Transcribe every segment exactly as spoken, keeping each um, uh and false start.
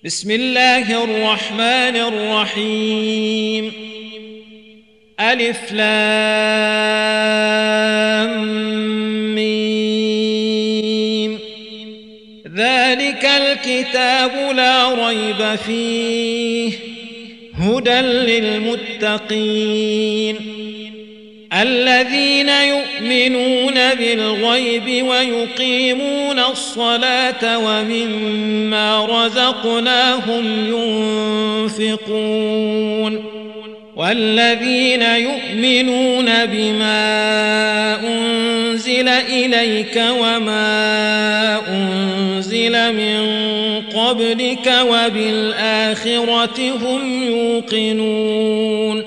بسم الله الرحمن الرحيم. ألف لام ميم. ذلك الكتاب لا ريب فيه هدى للمتقين الذين يؤمنون بالغيب ويقيمون الصلاة ومما رزقناهم ينفقون والذين يؤمنون بما أنزل إليك وما أنزل من قبلك وبالآخرة هم يوقنون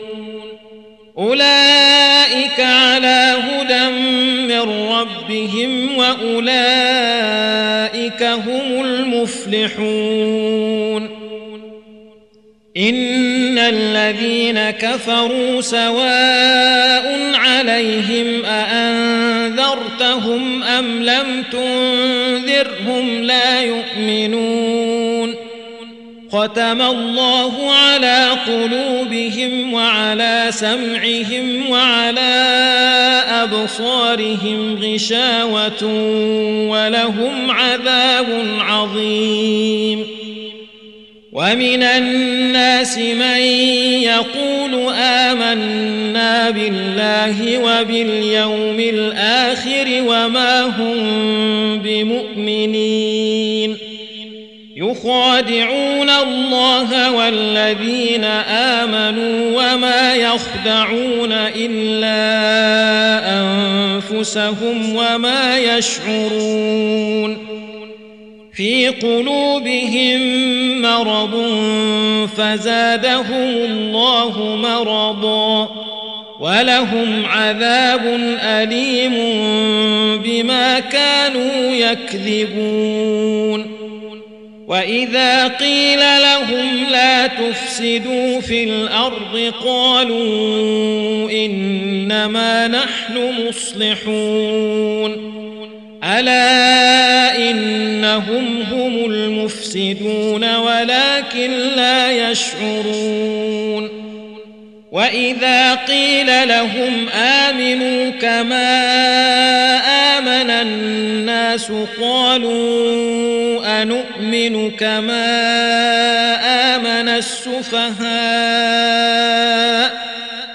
أولئك على هدى من ربهم وأولئك هم المفلحون. إن الذين كفروا سواء عليهم أأنذرتهم أم لم تنذرهم لا يؤمنون ختم الله على قلوبهم وعلى سمعهم وعلى أبصارهم غشاوة ولهم عذاب عظيم. ومن الناس من يقول آمنا بالله وباليوم الآخر وما هم بمؤمنين يخادعون الله والذين آمنوا وما يخدعون إلا أنفسهم وما يشعرون. في قلوبهم مرض فزادهم الله مرضا ولهم عذاب أليم بما كانوا يكذبون. وإذا قيل لهم لا تفسدوا في الأرض قالوا إنما نحن مصلحون ألا إنهم هم المفسدون ولكن لا يشعرون. وإذا قيل لهم آمنوا كما آمن الناس قالوا أنؤمن كما آمن السفهاء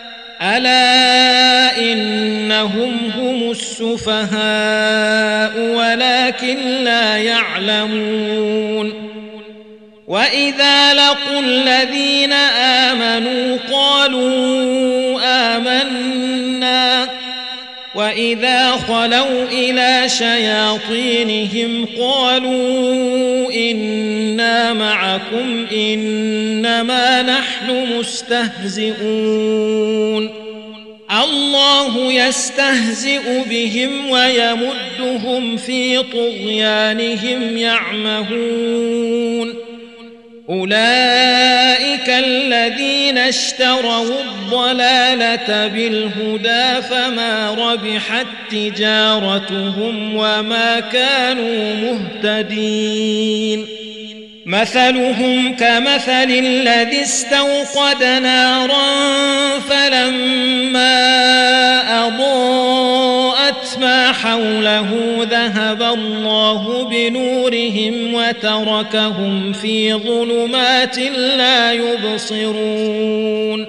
ألا إنهم هم السفهاء ولكن لا يعلمون. وإذا لقوا الذين آمنوا قالوا آمنا وإذا خلوا إلى شياطينهم قالوا إنا معكم إنما نحن مستهزئون الله يستهزئ بهم ويمدهم في طغيانهم يعمهون. أولئك الذين اشتروا الضلالة بالهدى فما ربحت تجارتهم وما كانوا مهتدين. مثلهم كمثل الذي استوقد نارا فلما أضاءت ما حوله ذهب الله بنورهم وتركهم في ظلمات لا يبصرون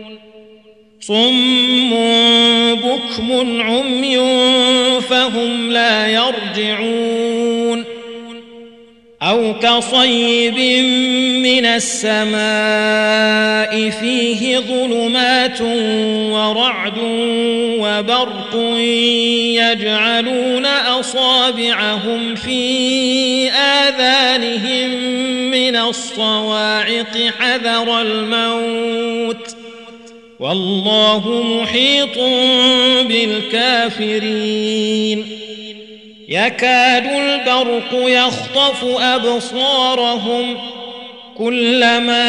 صم بكم عمي فهم لا يرجعون. أو كصيب من السماء فيه ظلمات ورعد وبرق يجعلون أصابعهم في آذانهم من الصواعق حذر الموت والله محيط بالكافرين. يكاد البرق يخطف أبصارهم كلما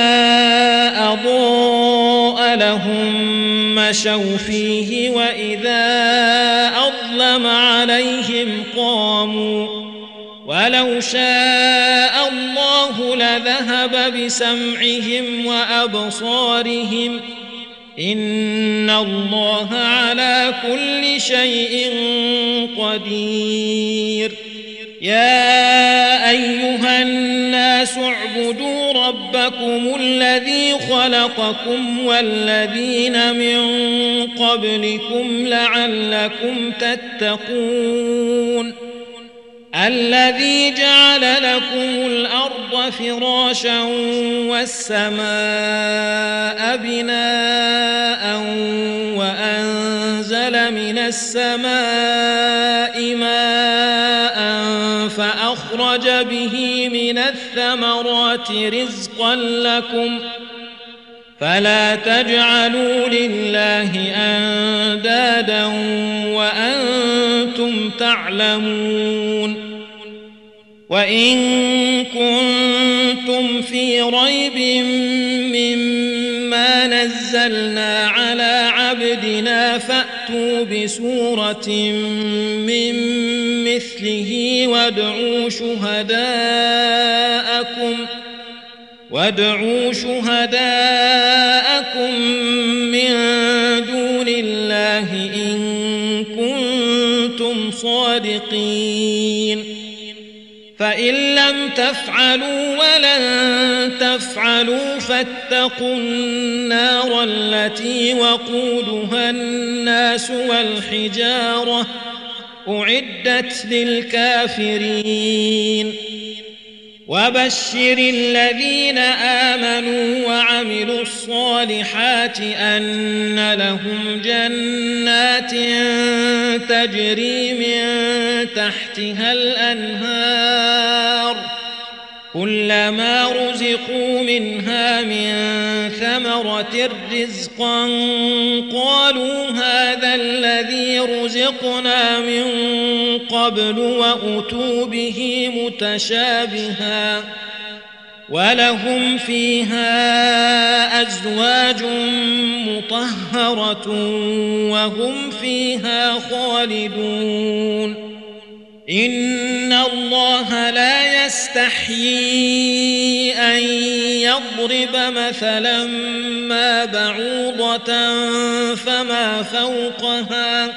أضاء لهم مشوا فيه وإذا أظلم عليهم قاموا ولو شاء الله لذهب بسمعهم وأبصارهم إن الله على كل شيء قدير. يا أيها الناس اعبدوا ربكم الذي خلقكم والذين من قبلكم لعلكم تتقون الذي جعل لكم الأرض فراشا والسماء بناء وأنزل من السماء ماء فأخرج به من الثمرات رزقا لكم فلا تجعلوا لله أندادا وأنتم تعلمون. وإن كنتم في ريب مما نزلنا على عبدنا فأتوا بسورة من مثله وادعوا شهداءكم وادعوا شهداءكم من دون الله إن كنتم صادقين. فإن لم تفعلوا ولن تفعلوا فاتقوا النار التي وقودها الناس والحجارة أعدت للكافرين. وبشر الذين آمنوا وعملوا الصالحات أن لهم جنات تجري من تحتها الأنهار كلما رزقوا منها من ثمرة رزقا قالوا هذا الذي رزقنا من قبل وأتوا به متشابها ولهم فيها أزواج مطهرة وهم فيها خالدون. إن الله لا يستحيي أن يضرب مثلا ما بعوضة فما فوقها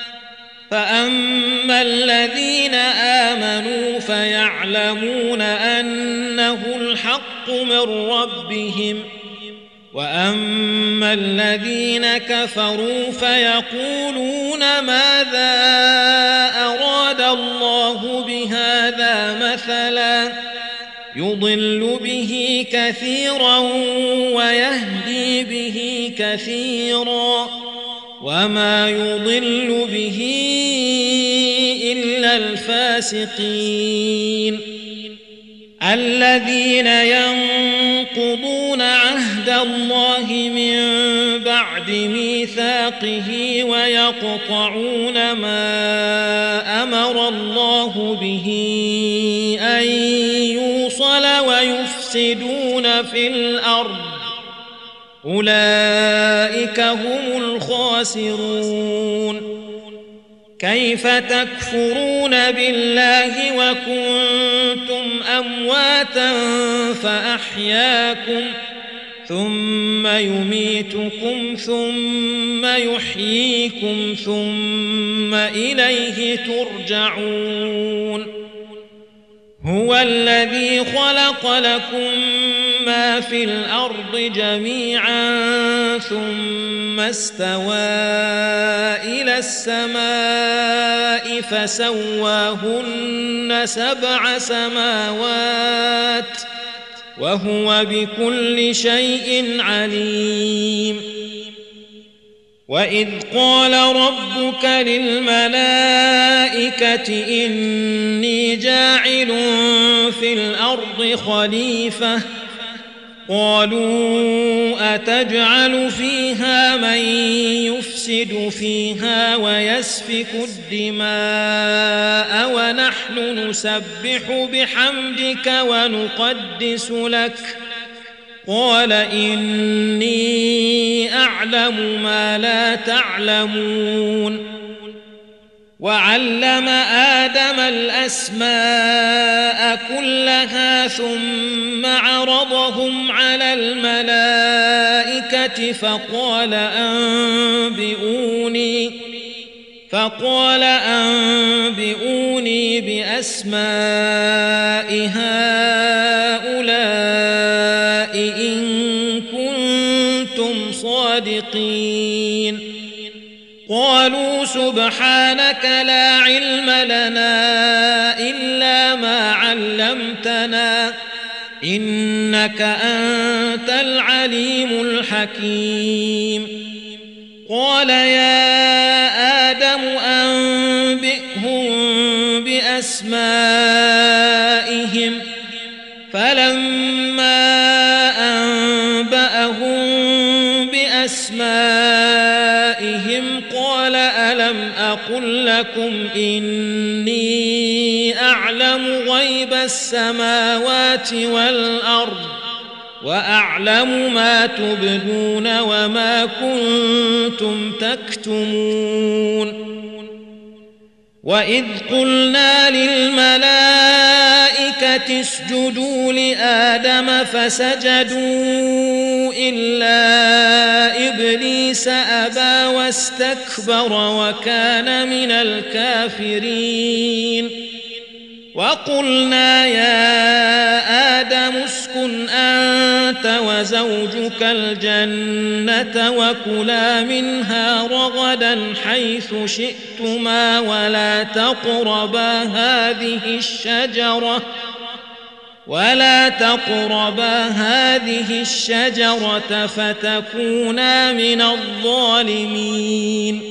فأما الذين آمنوا فيعلمون أنه الحق من ربهم وأما الذين كفروا فيقولون ماذا أراد الله بهذا مثلا يضل به كثيرا ويهدي به كثيرا وما يضل به إلا الفاسقين الذين ينقضون عهد الله من بعد ميثاقه ويقطعون ما أمر الله به أن يوصل ويفسدون في الأرض أولئك هم الخاسرون. كيف تكفرون بالله وكنتم أمواتا فأحياكم ثم يميتكم ثم يحييكم ثم إليه ترجعون. هو الذي خلق لكم ما في الأرض جميعا ثم استوى إلى السماء فسواهن سبع سماوات وهو بكل شيء عليم. وإذ قال ربك للملائكة إني جاعل في الأرض خليفة قالوا أتجعل فيها من يفسد فيها ويسفك الدماء ونحن نسبح بحمدك ونقدس لك قال إني أعلم ما لا تعلمون. وعلم آدم الأسماء كلها ثم عرضهم على الملائكة فقال أنبئوني فقال أنبئوني بأسماء هؤلاء إن كنتم صادقين قالوا سبحانك لا علم لنا إلا ما علمتنا إنك أنت العليم الحكيم قال يا آدم أنبئهم بأسمائهم فلما أنبأهم بأسمائهم قال ألم أقل لكم إني أعلم غيب السماوات والأرض وأعلم ما تبدون وما كنتم تكتمون وإذ قلنا للملائكة اسجدوا لآدم فسجدوا إلا إبليس أبى واستكبر وكان من الكافرين وقلنا يا آدم اسكن أنت وزوجك الجنة وكلا منها رغدا حيث شئتما ولا تقربا هذه الشجرة ولا تقربا هذه الشجرة فتكونا من الظالمين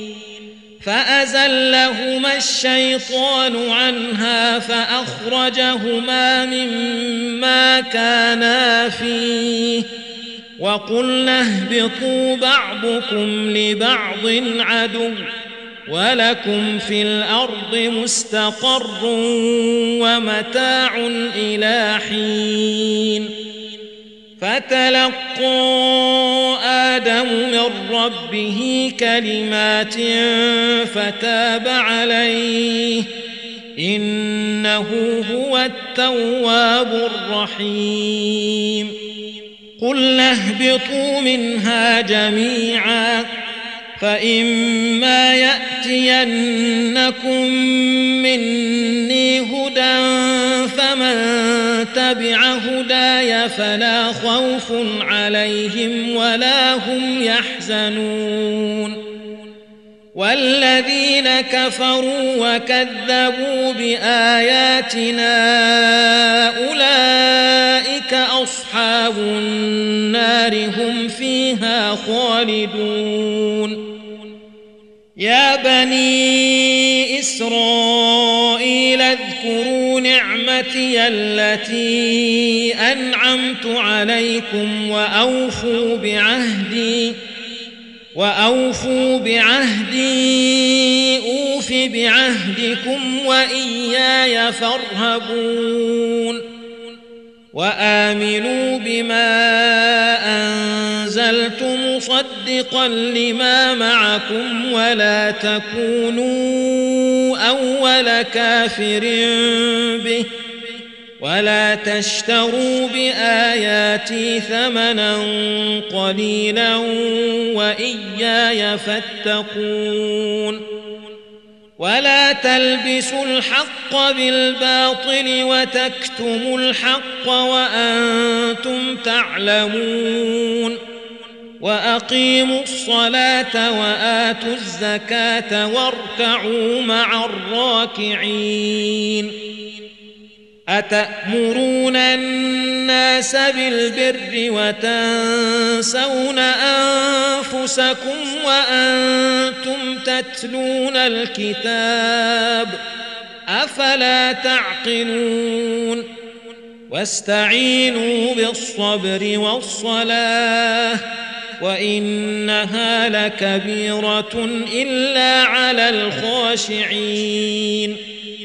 فأزلهما الشيطان عنها فأخرجهما مما كانا فيه وقلنا اهبطوا بعضكم لبعض عدو ولكم في الأرض مستقر ومتاع إلى حين فتلقى آدم من ربه كلمات فتاب عليه إنه هو التواب الرحيم قلنا اهبطوا منها جميعا فإما يأتينكم مني هدى فمن تبع هداي فلا خوف عليهم ولا هم يحزنون والذين كفروا وكذبوا بآياتنا أولئك أصحاب النار هم فيها خالدون يا بني إسرائيل اذكروا نعمتي التي أنعمت عليكم وأوفوا بعهدي وأوفوا بعهدي أوف بعهدكم وإياي فارهبون وآمنوا بما أنزلت مصدقا لما معكم ولا تكونوا أول كافر به ولا تشتروا بآياتي ثمنا قليلا وإياي فاتقون ولا تلبسوا الحق بالباطل وتكتموا الحق وأنتم تعلمون وأقيموا الصلاة وآتوا الزكاة واركعوا مع الراكعين أتأمرون الناس بالبر وتنسون أنفسكم وأنتم تتلون الكتاب أفلا تعقلون واستعينوا بالصبر والصلاة وإنها لكبيرة إلا على الخاشعين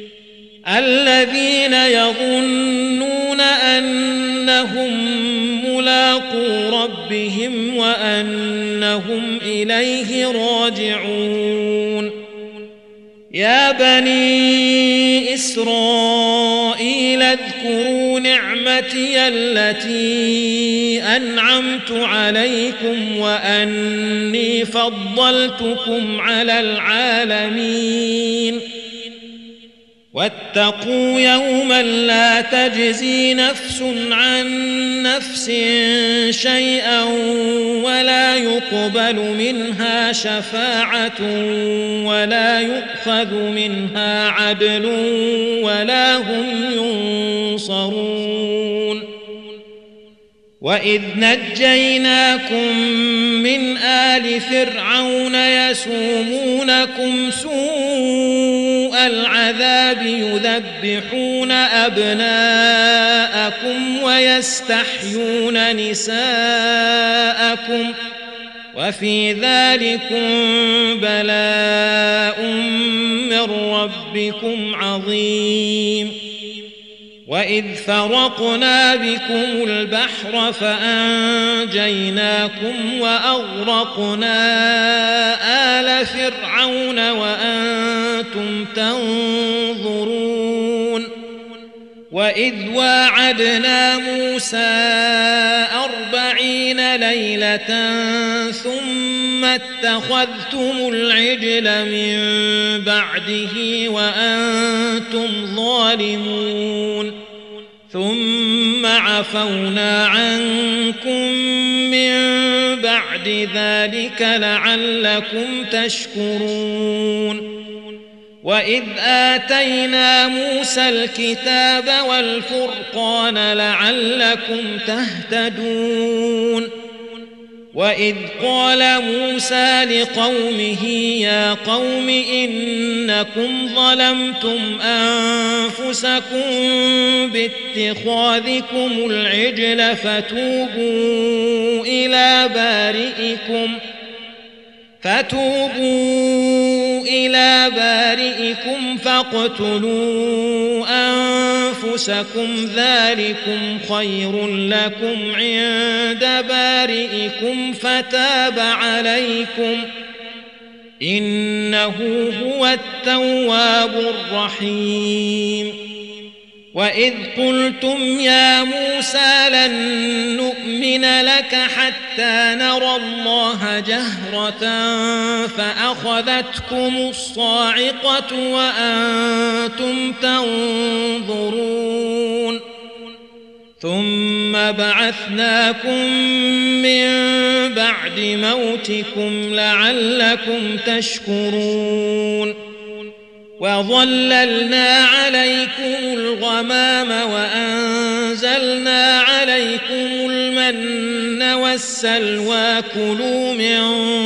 الذين يظنون أنهم ملاقو ربهم وأنهم إليه راجعون يا بني إسرائيل اذكروا نعمتي التي أنعمت عليكم وأني فضلتكم على العالمين واتقوا يوما لا تجزي نفس عن نفس شيئا ولا يقبل منها شفاعة ولا يؤخذ منها عدل ولا هم ينصرون وإذ نجيناكم من آل فرعون يسومونكم سوء العذاب يذبحون أبناءكم ويستحيون نساءكم وفي ذلكم بلاء من ربكم عظيم وإذ فرقنا بكم البحر فأنجيناكم وأغرقنا آل فرعون وأنتم تنظرون وإذ واعدنا موسى أربعين ليلة ثم اتخذتم العجل من بعده وأنتم ظالمون ثم عفونا عنكم من بعد ذلك لعلكم تشكرون وإذ آتينا موسى الكتاب والفرقان لعلكم تهتدون وإذ قال موسى لقومه يا قوم إنكم ظلمتم أنفسكم باتخاذكم العجل فتوبوا إلى بارئكم فتوبوا إلى بارئكم فاقتلوا أنفسكم ذلكم خير لكم عند بارئكم فتاب عليكم إنه هو التواب الرحيم وإذ قلتم يا موسى لن نؤمن لك حتى نرى الله جهرة فأخذتكم الصاعقة وأنتم تنظرون ثم بعثناكم من بعد موتكم لعلكم تشكرون وظللنا عليكم الغمام وأنزلنا عليكم المن والسلوى كلوا من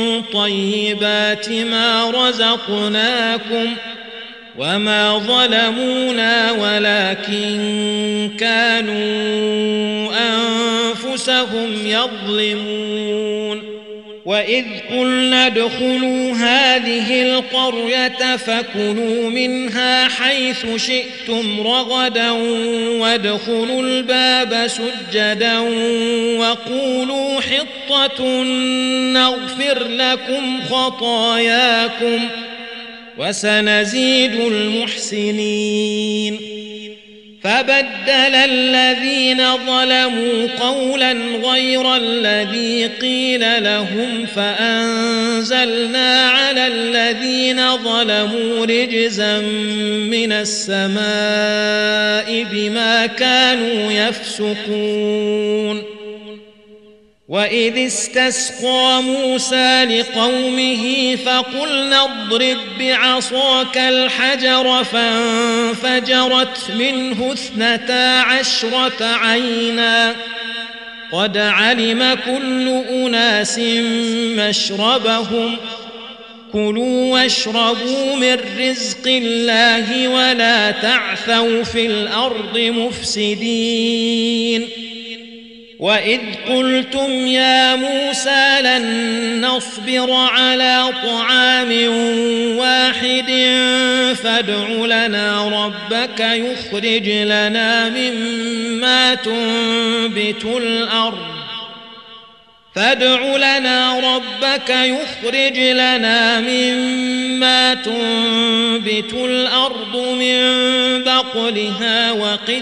طيبات ما رزقناكم وما ظلمونا ولكن كانوا أنفسهم يظلمون وإذ قلنا ادخلوا هذه القرية فكلوا منها حيث شئتم رغدا وادخلوا الباب سجدا وقولوا حطة نغفر لكم خطاياكم وسنزيد المحسنين فبدل الذين ظلموا قولا غير الذي قيل لهم فأنزلنا على الذين ظلموا رجزا من السماء بما كانوا يفسقون وإذ استسقى موسى لقومه فقلنا اضرب بعصاك الحجر فانفجرت منه اثنتا عشرة عينا قد علم كل أناس مشربهم كلوا واشربوا من رزق الله ولا تعثوا في الأرض مفسدين وإذ قلتم يا موسى لن نصبر على طعام واحد فادع لنا ربك يخرج لنا مما تنبت الأرض فادع لنا ربك يخرج لنا مما تنبت الأرض من بقلها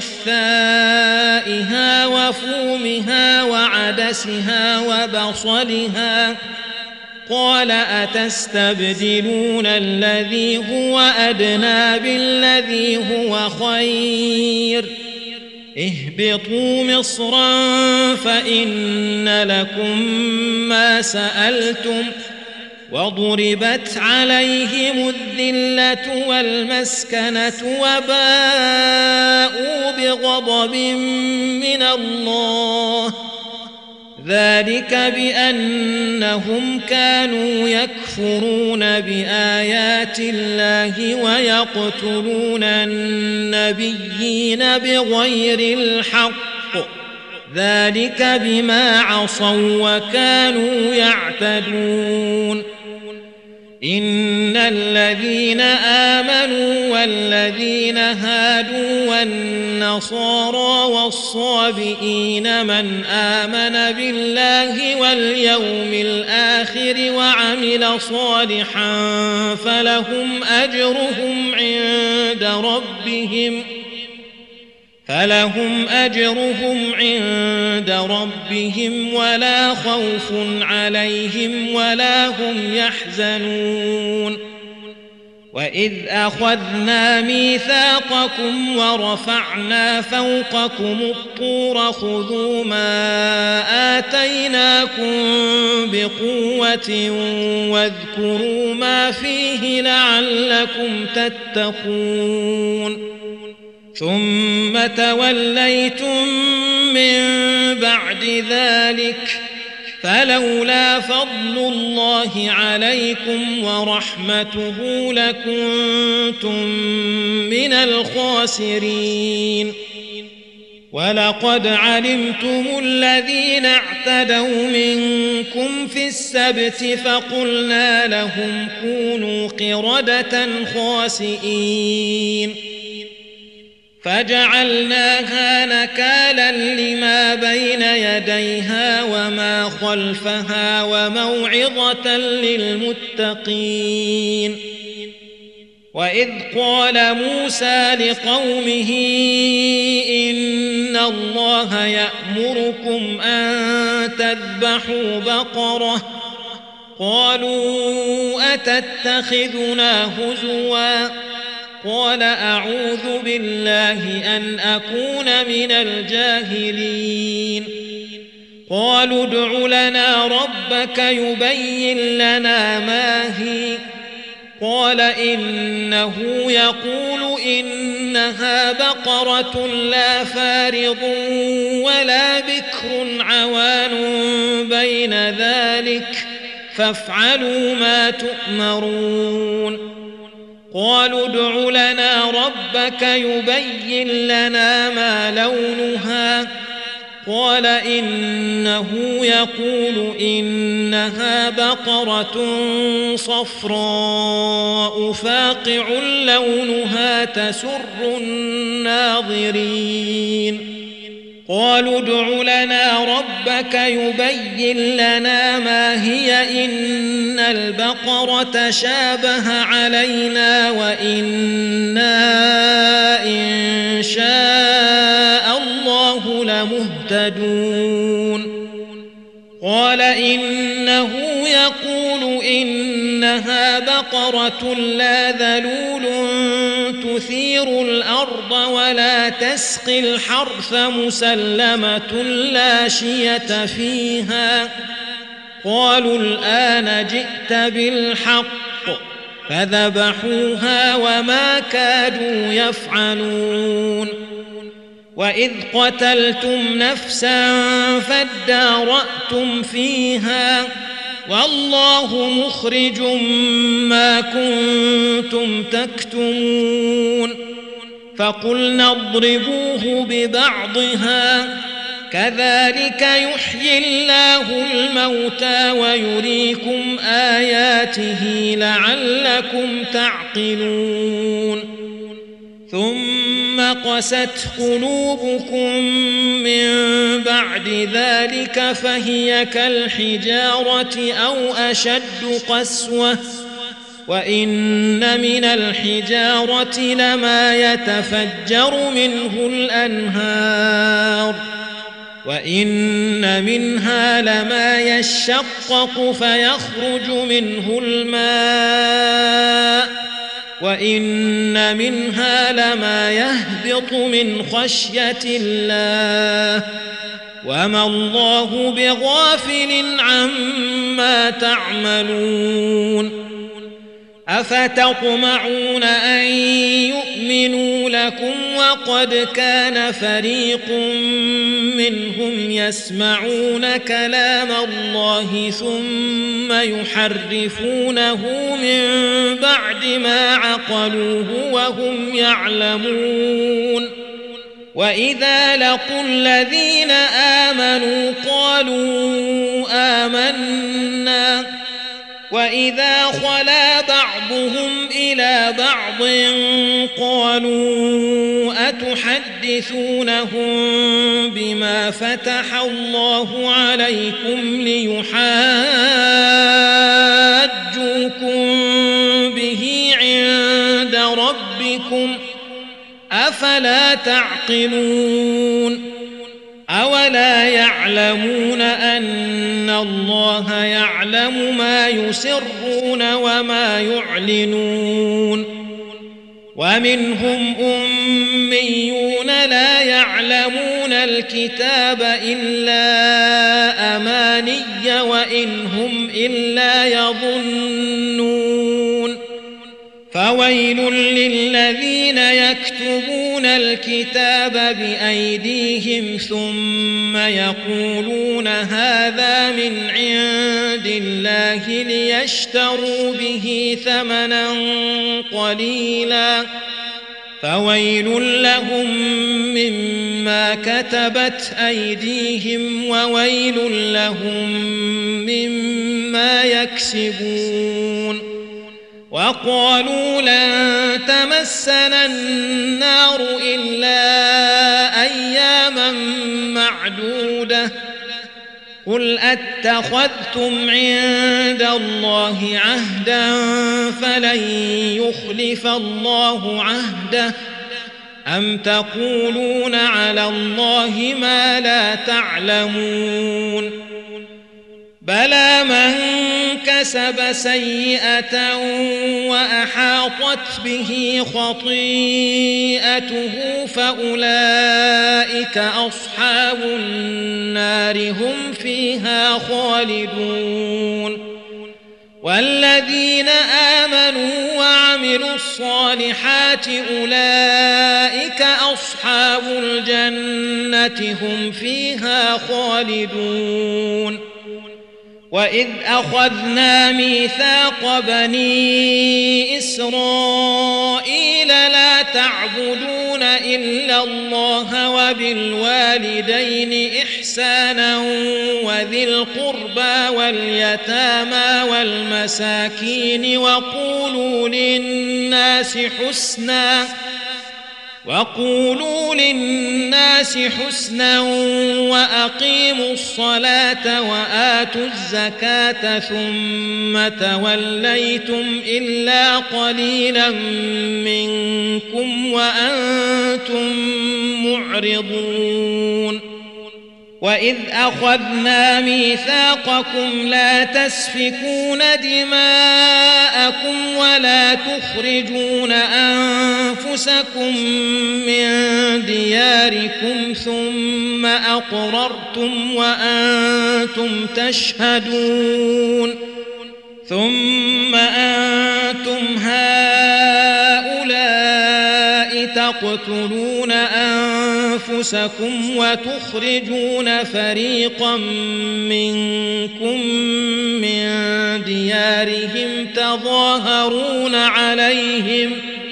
وقثائها وفومها وعدسها وبصلها قال أتستبدلون الذي هو أدنى بالذي هو خير اهبطوا مصرا فإن لكم ما سألتم وضربت عليهم الذلة والمسكنة وباءوا بغضب من الله ذلك بأنهم كانوا يكفرون بآيات الله ويقتلون النبيين بغير الحق ذلك بما عصوا وكانوا يعتدون إن الذين آمنوا والذين هادوا والنصارى والصابئين من آمن بالله واليوم الآخر وعمل صالحا فلهم أجرهم عند ربهم فلهم أجرهم عند ربهم ولا خوف عليهم ولا هم يحزنون وإذ أخذنا ميثاقكم ورفعنا فوقكم الطور خذوا ما آتيناكم بقوة واذكروا ما فيه لعلكم تتقون ثم توليتم من بعد ذلك فلولا فضل الله عليكم ورحمته لكنتم من الخاسرين ولقد علمتم الذين اعتدوا منكم في السبت فقلنا لهم كونوا قردة خاسئين فجعلناها نكالا لما بين يديها وما خلفها وموعظة للمتقين وإذ قال موسى لقومه إن الله يأمركم أن تذبحوا بقرة قالوا أتتخذنا هزوا قال أعوذ بالله أن أكون من الجاهلين قالوا ادع لنا ربك يبين لنا ما هي قال إنه يقول إنها بقرة لا فارض ولا بكر عوان بين ذلك فافعلوا ما تؤمرون قالوا ادع لنا ربك يبين لنا ما لونها قال إنه يقول إنها بقرة صفراء فاقع لونها تسر الناظرين قالوا ادع لنا ربك يبين لنا ما هي إن البقرة شابه علينا وإنا إن شاء الله لمهتدون قال إنه يقول إنها بقرة لا ذلول تثير الأرض ولا تسقي الحرث مسلمة لا شية فيها قالوا الآن جئت بالحق فذبحوها وما كادوا يفعلون وإذ قتلتم نفسا فادارأتم فيها والله مخرج ما كنتم تكتمون فقلنا اضربوه ببعضها كذلك يحيي الله الموتى ويريكم آياته لعلكم تعقلون ثم وقست قلوبكم من بعد ذلك فهي كالحجارة أو أشد قسوة وإن من الحجارة لما يتفجر منه الأنهار وإن منها لما يشقق فيخرج منه الماء وإن منها لما يهبط من خشية الله وما الله بغافل عما تعملون أفتطمعون أن يؤمنوا لكم وقد كان فريق منهم يسمعون كلام الله ثم يحرفونه من بعد ما عقلوه وهم يعلمون وإذا لقوا الذين آمنوا قالوا آمنا وإذا خلا بعضهم إلى بعض قالوا أتحدثونهم بما فتح الله عليكم ليحاجوكم به عند ربكم أفلا تعقلون أولا يعلمون أن الله يعلم ما يسرون وما يعلنون ومنهم أميون لا يعلمون الكتاب إلا أماني وإن هم إلا يظنون فويل للذين يكتبون الكتاب بأيديهم ثم يقولون هذا من عند الله ليشتروا به ثمنا قليلا فويل لهم مما كتبت أيديهم وويل لهم مما يكسبون وقالوا لن تمسنا النار إلا أياما معدودة قل أتخذتم عند الله عهدا فلن يخلف الله عهده أم تقولون على الله ما لا تعلمون بلى من كسب سيئة وأحاطت به خطيئته فأولئك أصحاب النار هم فيها خالدون والذين آمنوا وعملوا الصالحات أولئك أصحاب الجنة هم فيها خالدون وإذ أخذنا ميثاق بني إسرائيل لا تعبدون إلا الله وبالوالدين إحسانا وذي القربى واليتامى والمساكين وقولوا للناس حسنا وقولوا للناس حسنا وأقيموا الصلاة وآتوا الزكاة ثم توليتم إلا قليلا منكم وأنتم معرضون وإذ أخذنا ميثاقكم لا تسفكون دماءكم ولا تخرجون أنفسكم من دياركم ثم أقررتم وأنتم تشهدون ثم أنتم هؤلاء تقتلون أنفسكم وتخرجون فريقا منكم من ديارهم تظاهرون عليهم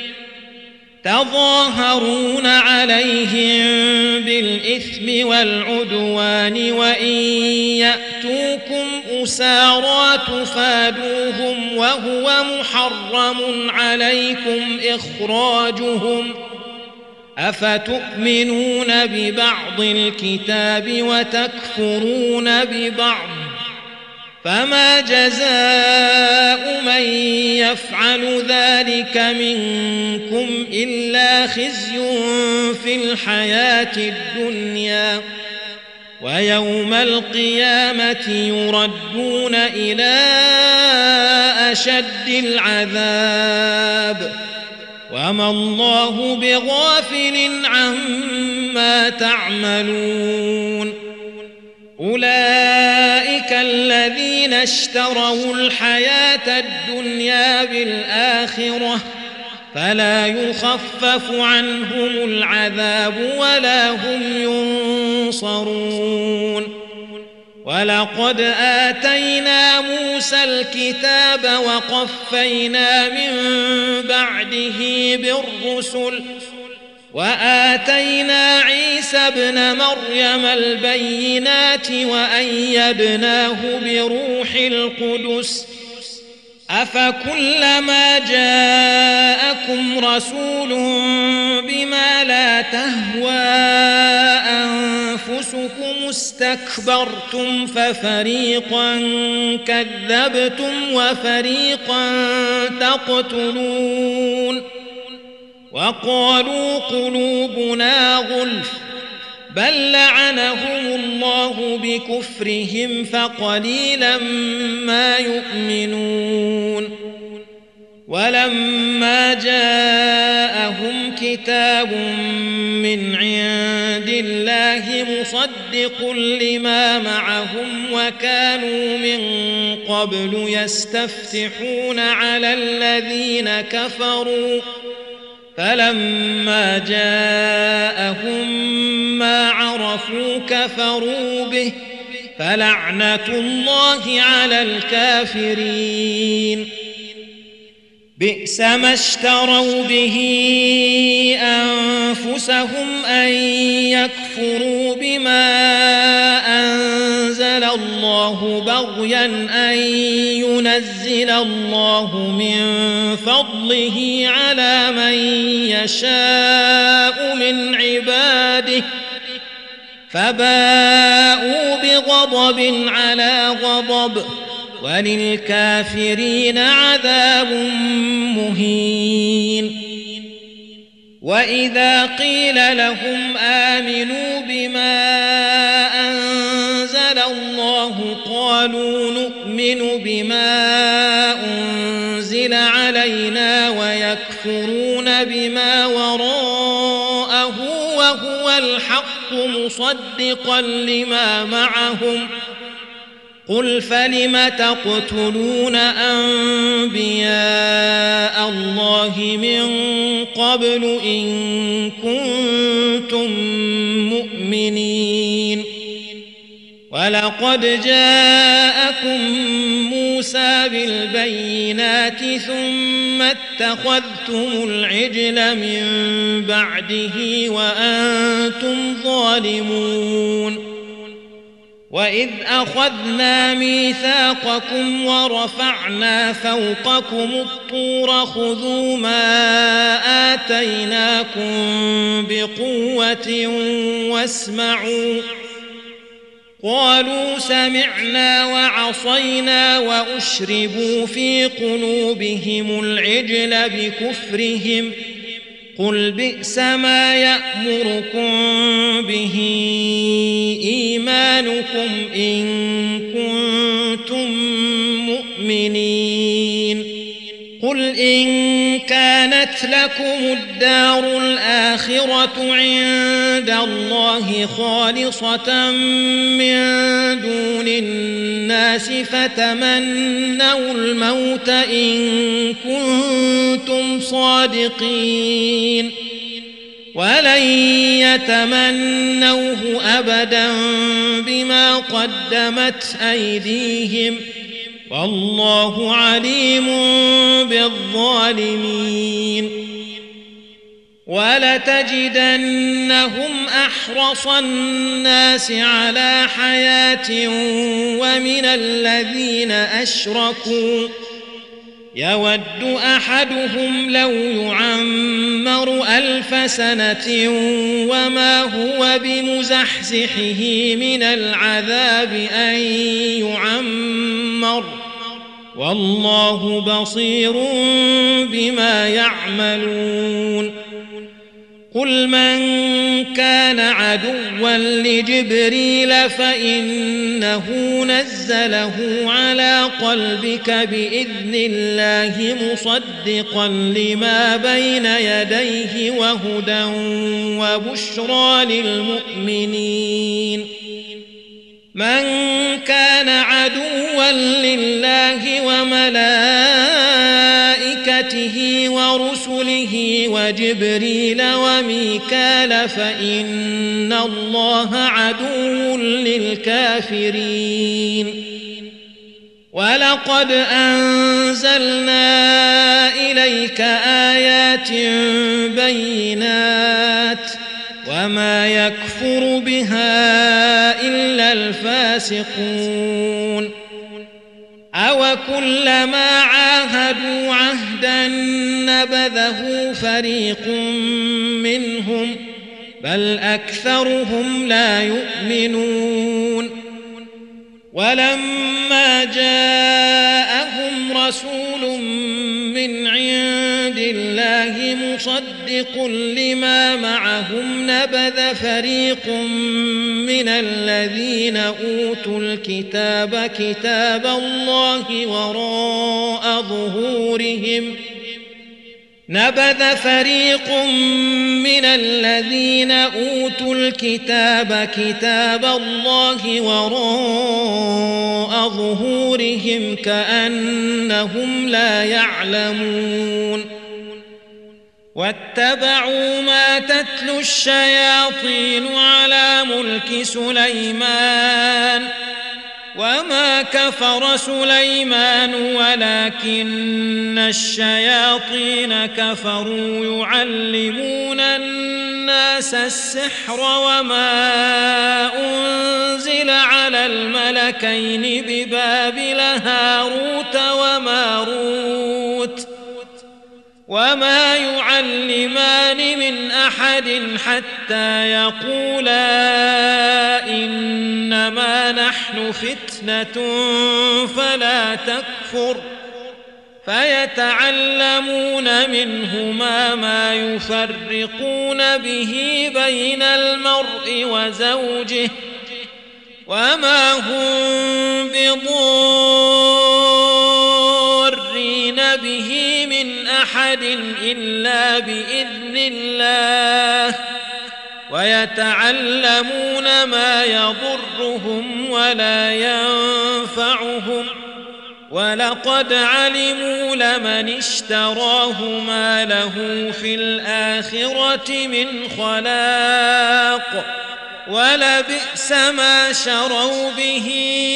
تظاهرون عليهم بالإثم والعدوان وإن يأتوكم أسارى تفادوهم وهو محرم عليكم إخراجهم أفتؤمنون ببعض الكتاب وتكفرون ببعض فما جزاء من يفعل ذلك منكم إلا خزي في الحياة الدنيا ويوم القيامة يردون إلى أشد العذاب وما الله بغافل عما تعملون أولئك الذين اشتروا الحياة الدنيا بالآخرة فلا يخفف عنهم العذاب ولا هم ينصرون ولقد آتينا موسى الكتاب وقفينا من بعده بالرسل وآتينا عيسى ابن مريم البينات وأيدناه بروح القدس أفكلما جاءكم رسول بما لا تهوى أنفسكم استكبرتم ففريقا كذبتم وفريقا تقتلون وقالوا قلوبنا غلف بل لعنهم الله بكفرهم فقليلا ما يؤمنون ولما جاءهم كتاب من عند الله مصدق لما معهم وكانوا من قبل يستفتحون على الذين كفروا فلما جاءهم ما عرفوا كفروا به فلعنة الله على الكافرين بئس ما اشتروا به أنفسهم أن يكفروا بما أنزل الله بغيا أن ينزل الله من فضله على من يشاء من عباده فباءوا بغضب على غضب وللكافرين عذاب مهين وإذا قيل لهم آمنوا بما أنزل الله قالوا نؤمن بما أنزل علينا ويكفرون بما وراءه وهو الحق مصدقا لما معهم قل فلم تقتلون أنبياء الله من قبل إن كنتم مؤمنين ولقد جاءكم موسى بالبينات ثم اتخذتم العجل من بعده وأنتم ظالمون وإذ أخذنا ميثاقكم ورفعنا فوقكم الطور خذوا ما آتيناكم بقوة واسمعوا قالوا سمعنا وعصينا وأشربوا في قلوبهم العجل بكفرهم قل بئس ما يأمركم به إيمانكم إن كنتم مؤمنين قل إن كانت لكم الدار الآخرة عند الله خالصة من دون الناس فتمنوا الموت إن كنتم صادقين ولن يتمنوه أبدا بما قدمت أيديهم والله عليم بالظالمين ولتجدنهم أحرص الناس على حياة ومن الذين أشركوا يود أحدهم لو يعمر ألف سنة وما هو بمزحزحه من العذاب أن يعمر والله بصير بما يعملون قل من كان عدوا لجبريل فإنه نزله على قلبك بإذن الله مصدقا لما بين يديه وهدى وبشرى للمؤمنين من كان عدوا لله وملائكته ورسله وجبريل وميكال فإن الله عدو للكافرين ولقد أنزلنا إليك آيات بينات وما يكفر بها إلا الفاسقون أو كلما عاهدوا عهدا نبذه فريق منهم بل أكثرهم لا يؤمنون ولما جاءهم رسول من عند الله مصدق لما معهم نبذ فريق من الذين أوتوا الكتاب كتاب الله وراء ظهورهم نبذ فريق من الذين أوتوا الكتاب كتاب الله وراء ظهورهم كأنهم لا يعلمون واتبعوا ما تتلو الشياطين على ملك سليمان وما كفر سليمان ولكن الشياطين كفروا يعلمون الناس السحر وما أنزل على الملكين ببابل هاروت وماروت وما يعلمان من أحد حتى يقولا إنما نحن فتنة فلا تكفر فيتعلمون منهما ما يفرقون به بين المرء وزوجه وما هم بضارين به من أحد إلا بإذن الله ويتعلمون ما يضرهم ولا ينفعهم ولقد علموا لمن اشتراه ما له في الآخرة من خلاق ولبئس ما شروا به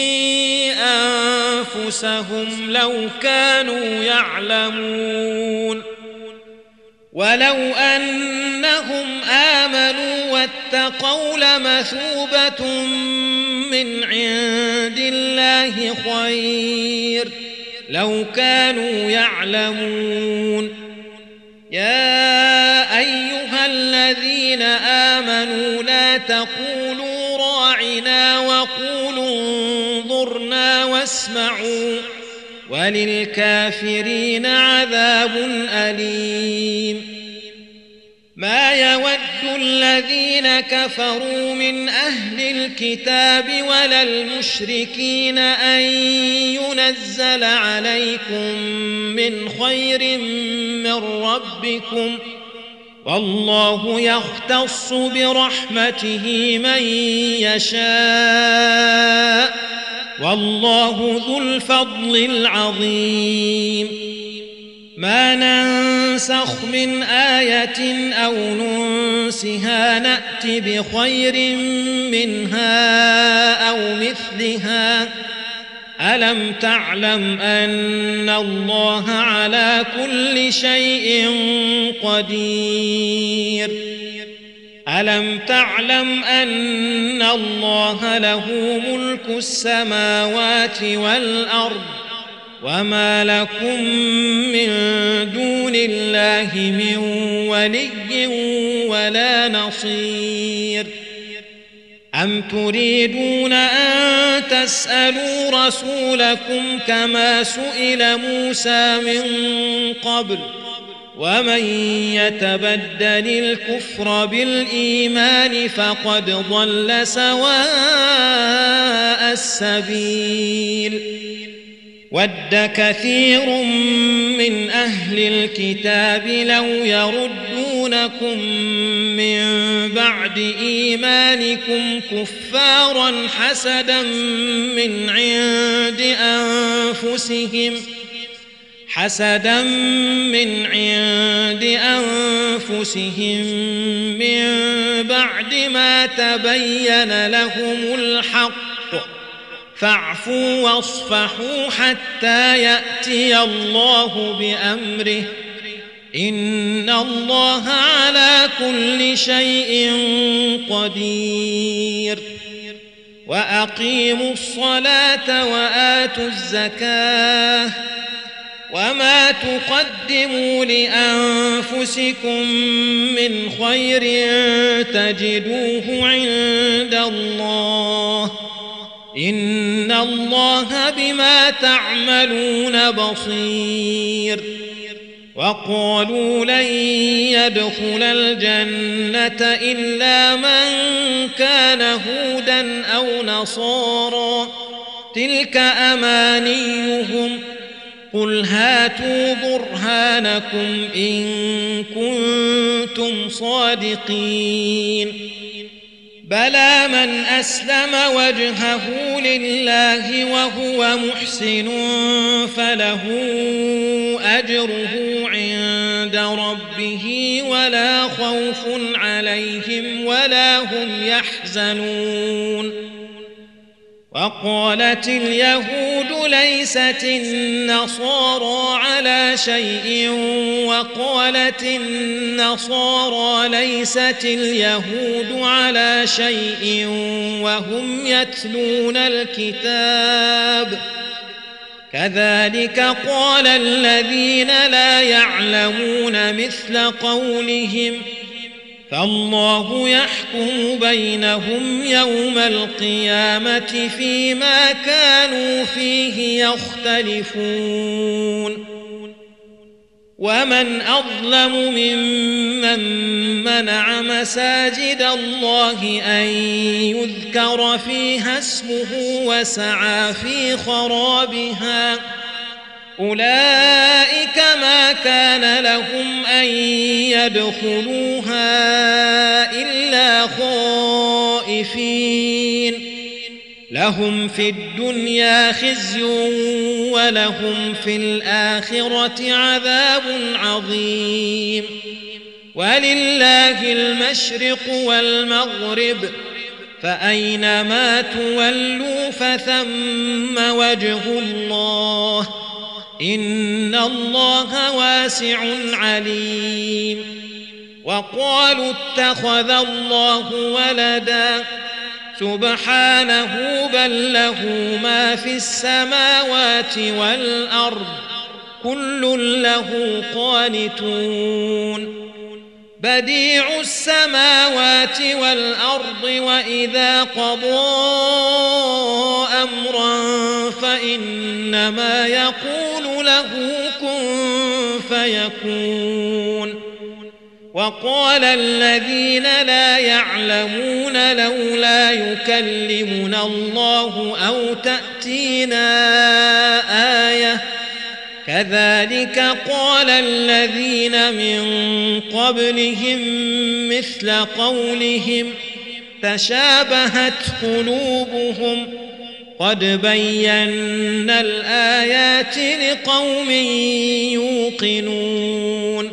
أنفسهم لو كانوا يعلمون ولو أنهم آمنوا واتقوا لمثوبة من عند الله خير لو كانوا يعلمون يا أيها الذين آمنوا لا تقولوا راعنا وقولوا انظرنا واسمعوا وللكافرين عذاب أليم ما يود الذين كفروا من أهل الكتاب ولا المشركين أن ينزل عليكم من خير من ربكم والله يختص برحمته من يشاء والله ذو الفضل العظيم ما ننسخ من آية أو ننسها نأت بخير منها أو مثلها ألم تعلم أن الله على كل شيء قدير ألم تعلم أن الله له ملك السماوات والأرض وما لكم من دون الله من ولي ولا نصير أم تريدون أن تسألوا رسولكم كما سئل موسى من قبل ومن يتبدل الكفر بالإيمان فقد ضل سواء السبيل ود كثير من أهل الكتاب لو يردونكم من بعد إيمانكم كفارا حسدا من عند أنفسهم حسدا من عند أنفسهم من بعد ما تبين لهم الحق فاعفوا واصفحوا حتى يأتي الله بأمره إن الله على كل شيء قدير وأقيموا الصلاة وآتوا الزكاة وما تقدموا لأنفسكم من خير تجدوه عند الله إن الله بما تعملون بصير وقالوا لن يدخل الجنة إلا من كان هودا أو نصارى تلك أمانيهم قل هاتوا برهانكم إن كنتم صادقين بلى من أسلم وجهه لله وهو محسن فله أجره عند ربه ولا خوف عليهم ولا هم يحزنون وقالت اليهود ليست النصارى على شيء وقالت النصارى ليست اليهود على شيء وهم يتلون الكتاب كذلك قال الذين لا يعلمون مثل قولهم فالله يحكم بينهم يوم القيامة فيما كانوا فيه يختلفون ومن أظلم ممن منع مساجد الله أن يذكر فيها اسمه وسعى في خرابها أولئك ما كان لهم أن يدخلوها إلا خائفين لهم في الدنيا خزي ولهم في الآخرة عذاب عظيم ولله المشرق والمغرب فأينما تولوا فثم وجه الله إن الله واسع عليم وقالوا اتخذ الله ولدا سبحانه بل له ما في السماوات والأرض كل له قانتون بديع السماوات والأرض وإذا قضى أمرا فإنما يقول له كن فيكون وقال الذين لا يعلمون لولا يكلمنا الله أو تأتينا آية كذلك قال الذين من قبلهم مثل قولهم تشابهت قلوبهم قد بينا الآيات لقوم يوقنون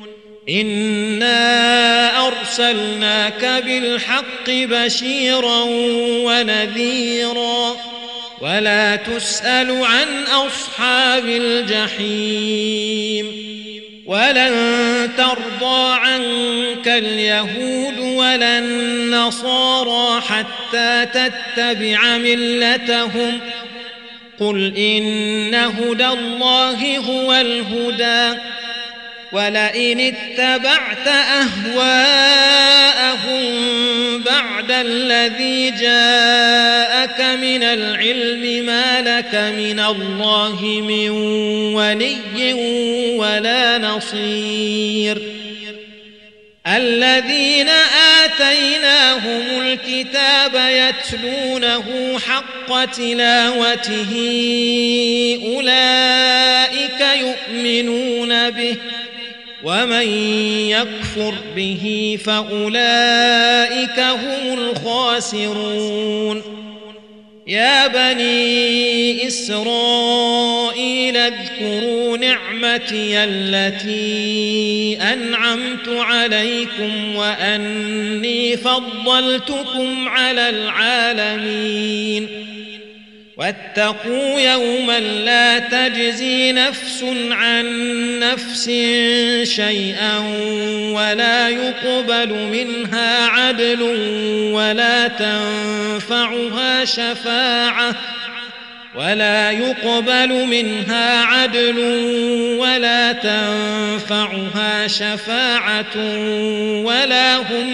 إنا أرسلناك بالحق بشيرا ونذيرا ولا تسأل عن أصحاب الجحيم ولن ترضى عنك اليهود ولا النصارى حتى تتبع ملتهم قل إن هدى الله هو الهدى ولئن اتبعت أهواءهم بعد الذي جاءك من العلم ما لك من الله من ولي ولا نصير الذين آتيناهم الكتاب يتلونه حق تلاوته أولئك يؤمنون به ومن يكفر به فأولئك هم الخاسرون يا بني إسرائيل اذكروا نعمتي التي أنعمت عليكم وأني فضلتكم على العالمين واتقوا يوما لا تجزي نفس عن نفس شيئا ولا يقبل منها عدل ولا تنفعها شفاعة ولا يقبل منها عدل ولا تنفعها شفاعة ولا هم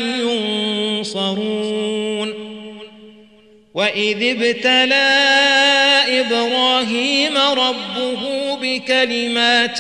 ينصرون وإذ ابتلى إبراهيم ربه بكلمات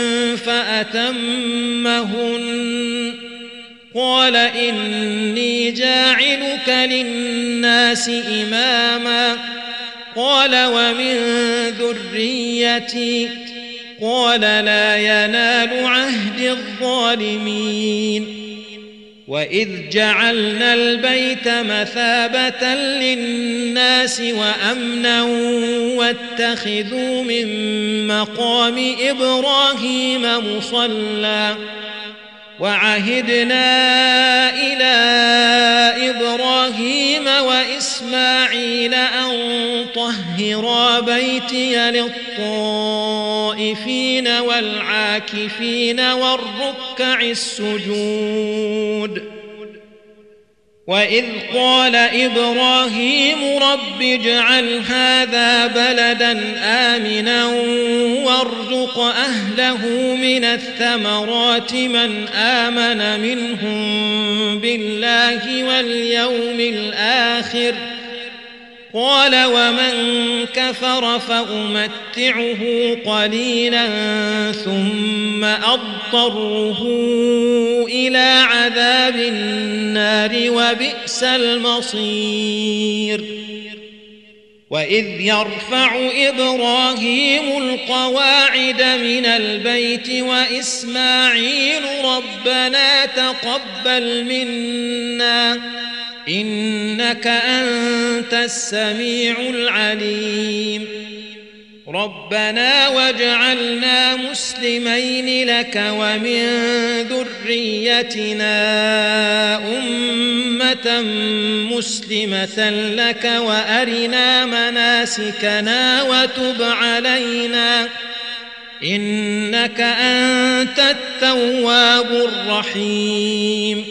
فأتمهن قال إني جاعلك للناس إماما قال ومن ذريتي قال لا ينال عهد الظالمين وإذ جعلنا البيت مثابة للناس وأمنا واتخذوا من مقام إبراهيم مصلى وعهدنا إلى إبراهيم وإسماعيل أن طهرا بيتي للطائفين والعاكفين والركع السجود وإذ قال إبراهيم رب اجعل هذا بلدا آمنا وارزق أهله من الثمرات من آمن منهم بالله واليوم الآخر قال ومن كفر فأمتعه قليلا ثم أضطره إلى عذاب النار وبئس المصير وإذ يرفع إبراهيم القواعد من البيت وإسماعيل ربنا تقبل منا إنك أنت السميع العليم ربنا واجعلنا مسلمين لك ومن ذريتنا أمة مسلمة لك وأرنا مناسكنا وتب علينا إنك أنت التواب الرحيم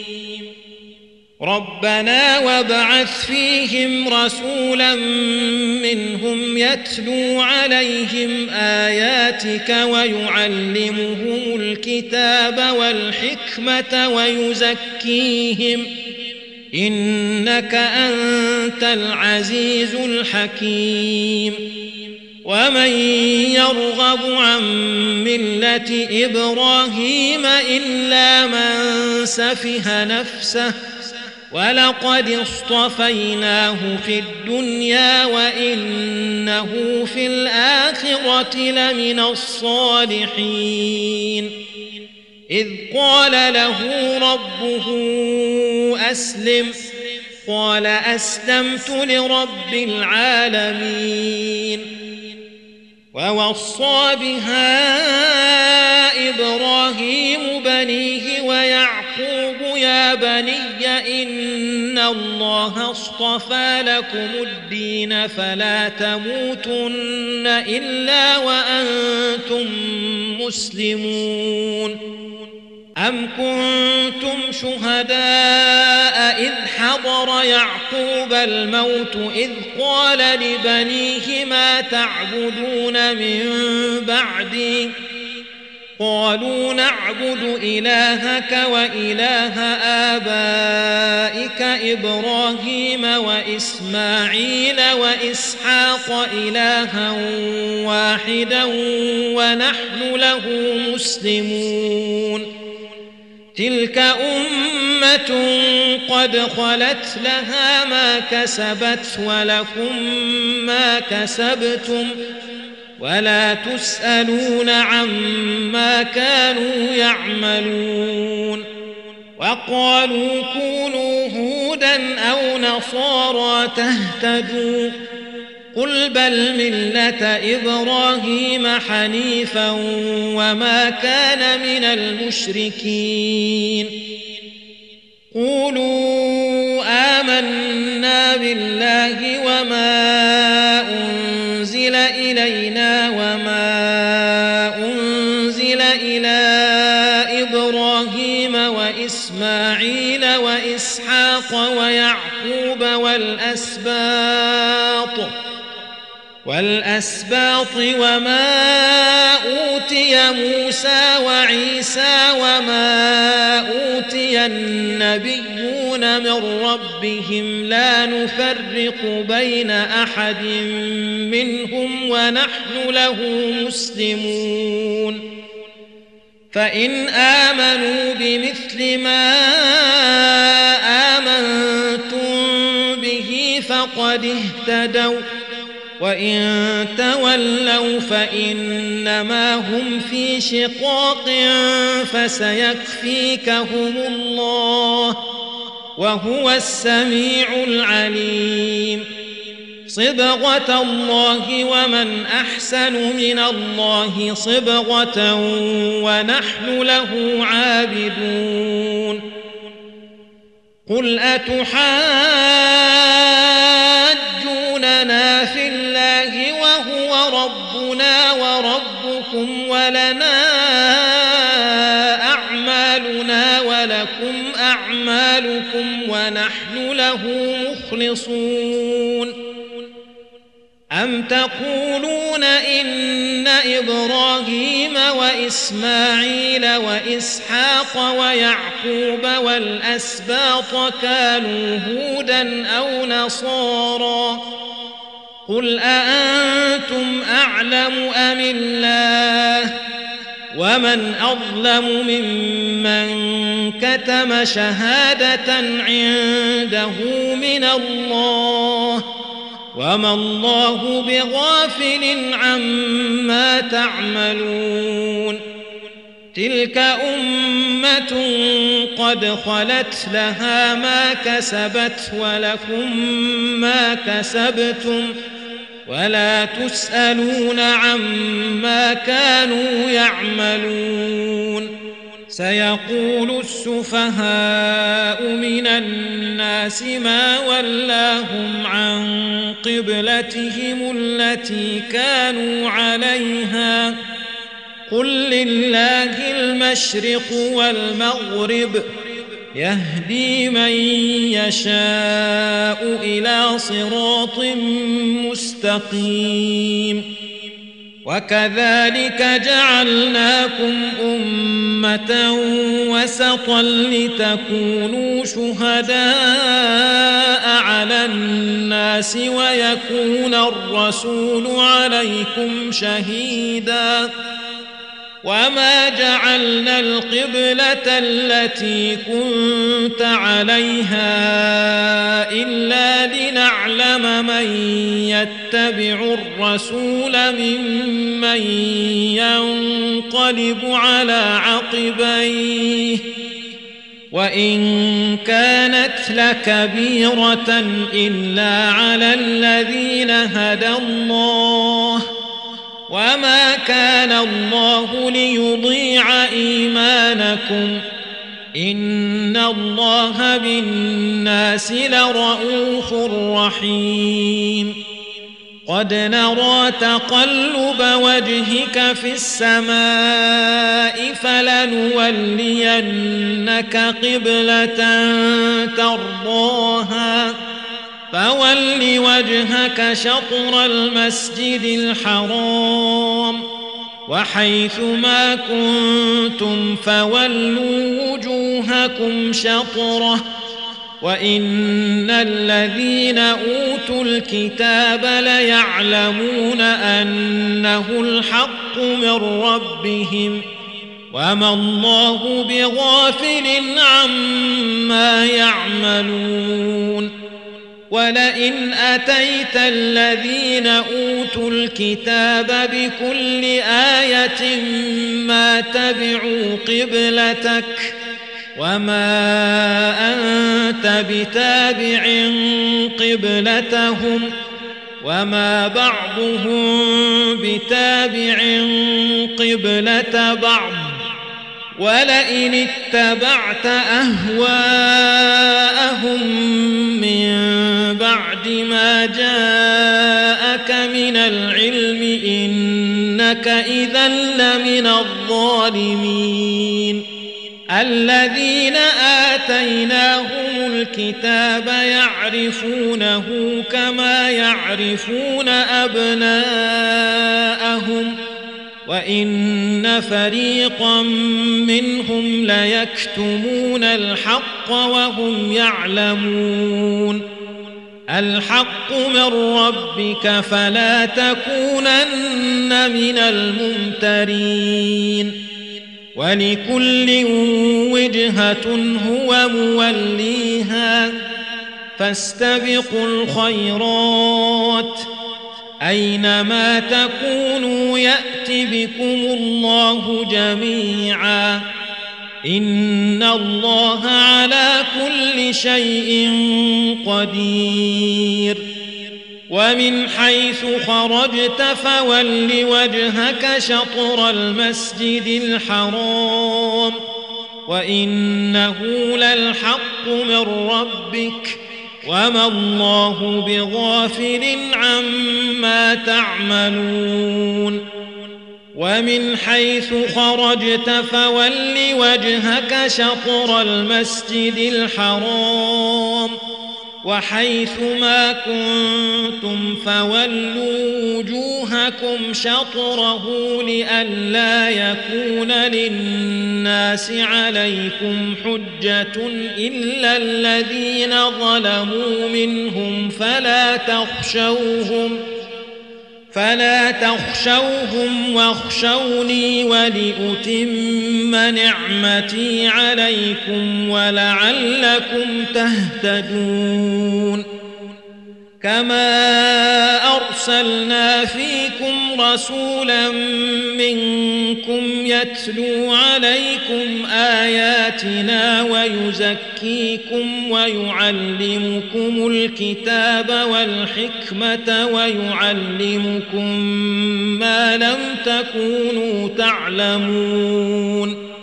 ربنا وابعث فيهم رسولا منهم يتلو عليهم آياتك ويعلمهم الكتاب والحكمة ويزكيهم إنك أنت العزيز الحكيم ومن يرغب عن ملة إبراهيم إلا من سفه نفسه ولقد اصطفيناه في الدنيا وإنه في الآخرة لمن الصالحين إذ قال له ربه أسلم قال أسلمت لرب العالمين ووصى بها إبراهيم بنيه ويعقوب يا بني إن الله اصطفى لكم الدين فلا تموتن إلا وأنتم مسلمون أم كنتم شهداء إذ حضر يعقوب الموت إذ قال لبنيه ما تعبدون من بعدي قالوا نعبد إلهك وإله آبائك إبراهيم وإسماعيل وإسحاق إلها واحدا ونحن له مسلمون تلك أمة قد خلت لها ما كسبت ولكم ما كسبتم ولا تسألون عما كانوا يعملون وقالوا كونوا هودا أو نصارى تهتدوا قل بل ملة إبراهيم حنيفا وما كان من المشركين قولوا آمنا بالله وما أنزل إلينا وما أنزل إلى إبراهيم وإسماعيل وإسحاق ويعقوب والأسباط والأسباط وما أوتي موسى وعيسى وما أوتي النبيون من ربهم لا نفرق بين أحد منهم ونحن له مسلمون فإن آمنوا بمثل ما آمنتم به فقد اهتدوا وإن تولوا فإنما هم في شقاق فسيكفيكهم الله وهو السميع العليم صبغة الله ومن أحسن من الله صبغة ونحن له عابدون قل أتحاجوننا في الله وهو ربنا وربكم ولنا أعمالنا ولكم أعمالكم ونحن له مخلصون أم تقولون إن إبراهيم وإسماعيل وإسحاق ويعقوب والأسباط كانوا هودا أو نصارى قل أأنتم أعلم أم الله ومن أظلم ممن كتم شهادة عنده من الله وما الله بغافل عما تعملون تلك أمة قد خلت لها ما كسبت ولكم ما كسبتم ولا تسألون عما كانوا يعملون سيقول السفهاء من الناس ما ولاهم عن قبلتهم التي كانوا عليها قل لله المشرق والمغرب يهدي من يشاء إلى صراط مستقيم وكذلك جعلناكم أمة وسطا لتكونوا شهداء على الناس ويكون الرسول عليكم شهيدا وما جعلنا القبلة التي كنت عليها إلا لنعلم من يتبع الرسول ممن ينقلب على عقبيه وإن كانت لكبيرة إلا على الذين هدى الله وما كان الله ليضيع إيمانكم إن الله بالناس لرءوف رحيم قد نرى تقلب وجهك في السماء فلنولينك قبلة ترضاها فول وجهك شطر المسجد الحرام وحيث ما كنتم فولوا وجوهكم شطره وإن الذين أوتوا الكتاب ليعلمون أنه الحق من ربهم وما الله بغافل عما يعملون ولئن أتيت الذين أوتوا الكتاب بكل آية ما تبعوا قبلتك وما أنت بتابع قبلتهم وما بعضهم بتابع قبلة بعض ولئن اتبعت أهواءهم من بعد ما جاءك من العلم إنك إذا لمن الظالمين الذين آتيناهم الكتاب يعرفونه كما يعرفون أبناءهم وإن فريقا منهم ليكتمون الحق وهم يعلمون الحق من ربك فلا تكونن من الممترين ولكل وجهة هو موليها فاستبقوا الخيرات أينما تكونوا يأت بكم الله جميعا إن الله على كل شيء قدير ومن حيث خرجت فول وجهك شطر المسجد الحرام وإنه للحق من ربك وما الله بغافل عما تعملون ومن حيث خرجت فول وجهك شطر المسجد الحرام وحيث ما كنتم فولوا وجوهكم شطره لئلا يكون للناس عليكم حجة إلا الذين ظلموا منهم فلا تخشوهم فلا تخشوهم واخشوني ولأتم نعمتي عليكم ولعلكم تهتدون كما أرسلنا فيكم رسولا منكم يتلو عليكم آياتنا ويزكيكم ويعلمكم الكتاب والحكمة ويعلمكم ما لم تكونوا تعلمون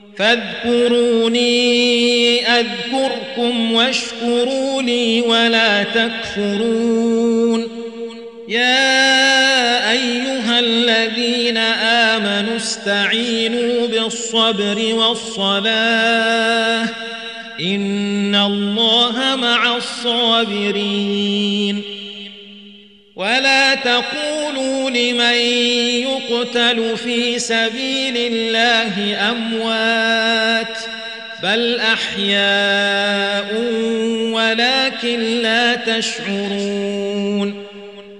فاذكروني أذكركم واشكروا لي ولا تكفرون يا أيها الذين آمنوا استعينوا بالصبر والصلاة إن الله مع الصابرين ولا تقولوا لمن يقتل في سبيل الله أموات بل أحياء ولكن لا تشعرون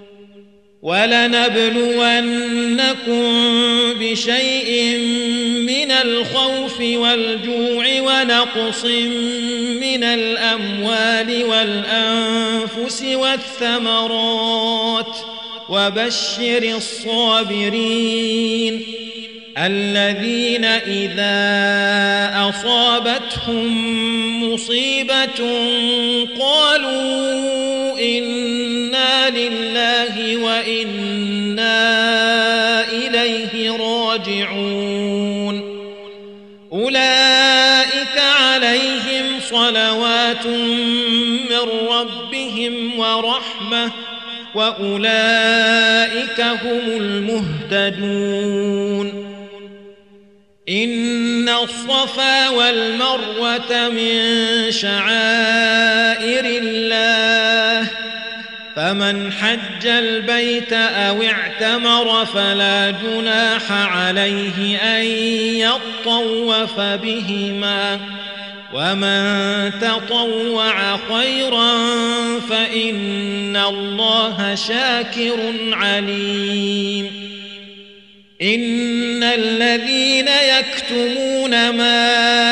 ولنبلونكم بشيء من الخوف والجوع ونقص من الأموال والأنفس والثمرات وبشر الصابرين الذين إذا أصابتهم مصيبة قالوا إنا لله وإنا إليه راجعون أولئك عليهم صلوات من ربهم ورحمة وأولئك هم المهتدون. إن الصفا والمروة من شعائر الله، فمن حج البيت أو اعتمر فلا جناح عليه أن يطوف بهما، ومن تطوع خيرا فإن الله شاكر عليم. إن الذين يكتمون ما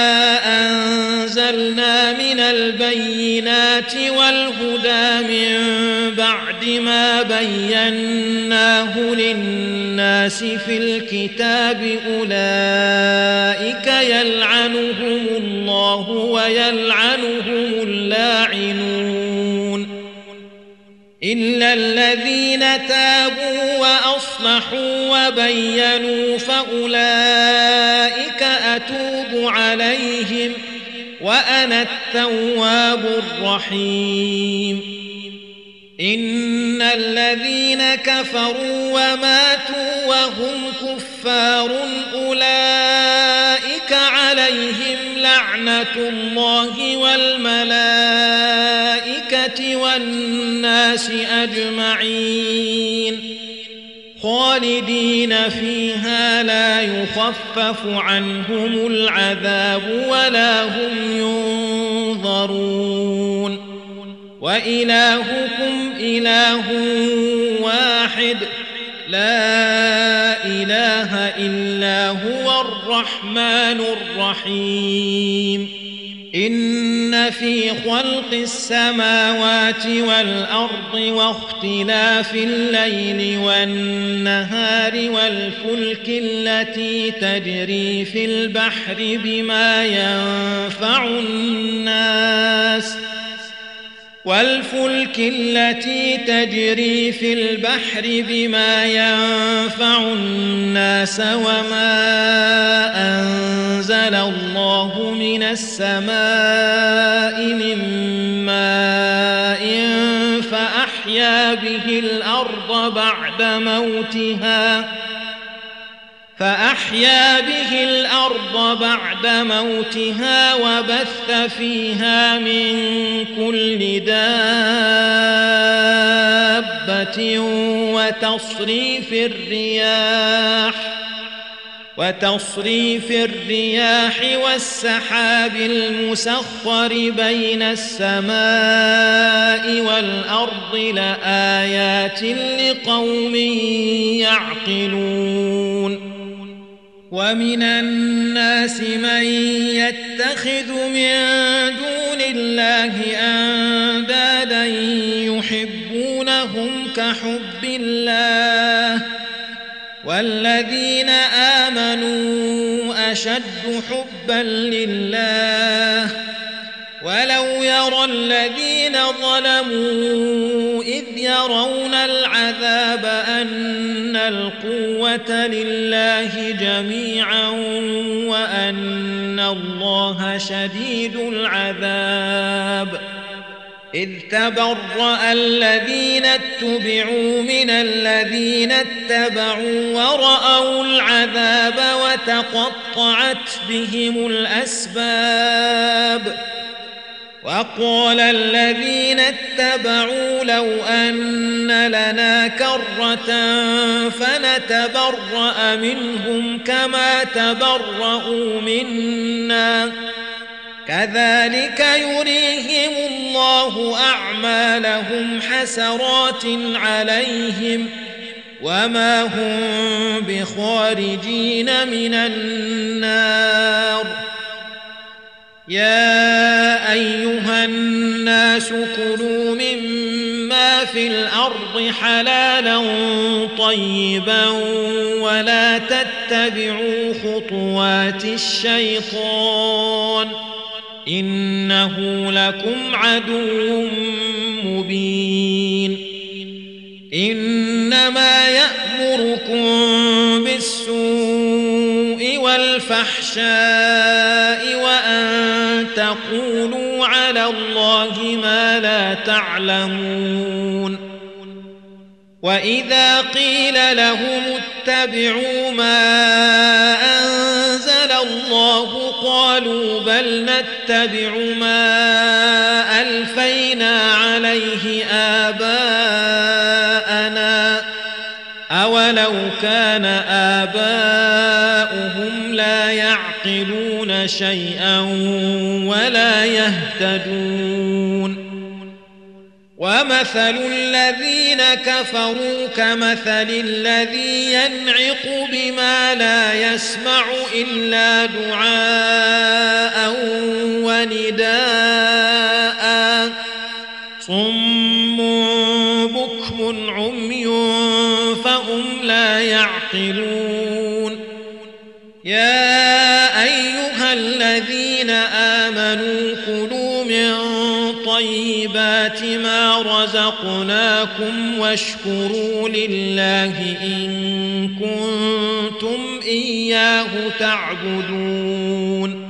أنزلنا من البينات والهدى من بعد ما بيناه للناس في الكتاب أولئك يلعنهم الله ويلعنهم اللاعنون، إلا الذين تابوا وأصلحوا وبينوا فأولئك أتوب عليهم وأنا التواب الرحيم. إن الذين كفروا وماتوا وهم كفار أولئك عليهم لعنة الله والملائكة والناس أجمعين، خالدين فيها لا يخفف عنهم العذاب ولا هم ينظرون. وإلهكم إله واحد لا إله إلا هو الرحمن الرحيم. إن في خلق السماوات والأرض واختلاف الليل والنهار والفلك التي تجري في البحر بما ينفع الناس والفلك التي تجري في البحر بما ينفع الناس وما أنزل الله من السماء من ماء فأحيا به الأرض بعد موتها فأحيا به الأرض بعد موتها وبث فيها من كل دابة وتصريف الرياح وتصريف الرياح والسحاب المسخر بين السماء والأرض لآيات لقوم يعقلون. ومن الناس من يتخذ من دون الله أندادا يحبونهم كحب الله والذين آمنوا أشد حبا لله ولو يرى الذين ظلموا إذ يرون العذاب أن القوة لله جميعا وأن الله شديد العذاب إذ تبرأ الذين اتبعوا من الذين اتبعوا ورأوا العذاب وتقطعت بهم الأسباب وقال الذين اتبعوا لو أن لنا كرة فنتبرأ منهم كما تبرأوا منا كذلك يريهم الله أعمالهم حسرات عليهم وما هم بخارجين من النار. يا أيها الناس كلوا مما في الأرض حلالا طيبا ولا تتبعوا خطوات الشيطان إنه لكم عدو مبين. إنما يأمركم بالسوء والفحشاء وأن تقولوا على الله ما لا تعلمون. وإذا قيل لهم اتبعوا ما أنزل الله قالوا بل نتبع ما ألفينا عليه آباءنا أولو كان آباؤهم لا يعقلون شيئا ولا يهتدون ومثل الذين كفروا كمثل الذي ينعق بما لا يسمع إلا دعاء ونداء صم بكم عمي فهم لا يعقلون يا أيها الذين آمنوا كلوا من طيبات ما رزقناكم واشكروا لله إن كنتم إياه تعبدون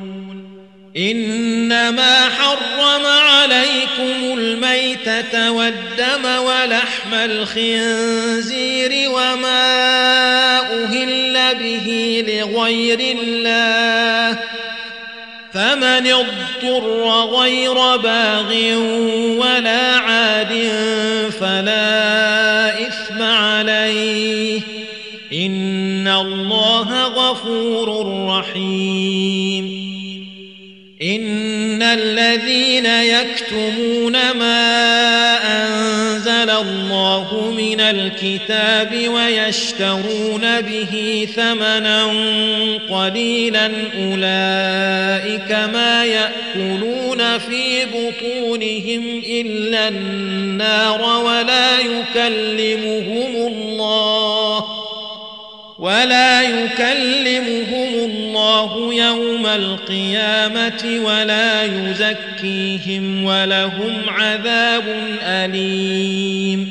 إنما حرم عليكم الميتة والدم ولحم الخنزير وما أهل به لغير الله فمن اضطر غير باغ ولا عاد فلا إثم عليه إن الله غفور رحيم إن الذين يكتمون ما أنزل الله من الكتاب ويشترون به ثمنا قليلا أولئك ما يأكلون في بطونهم إلا النار ولا يكلمهم الله ولا يكلمهم الله يوم القيامة ولا يزكيهم ولهم عذاب أليم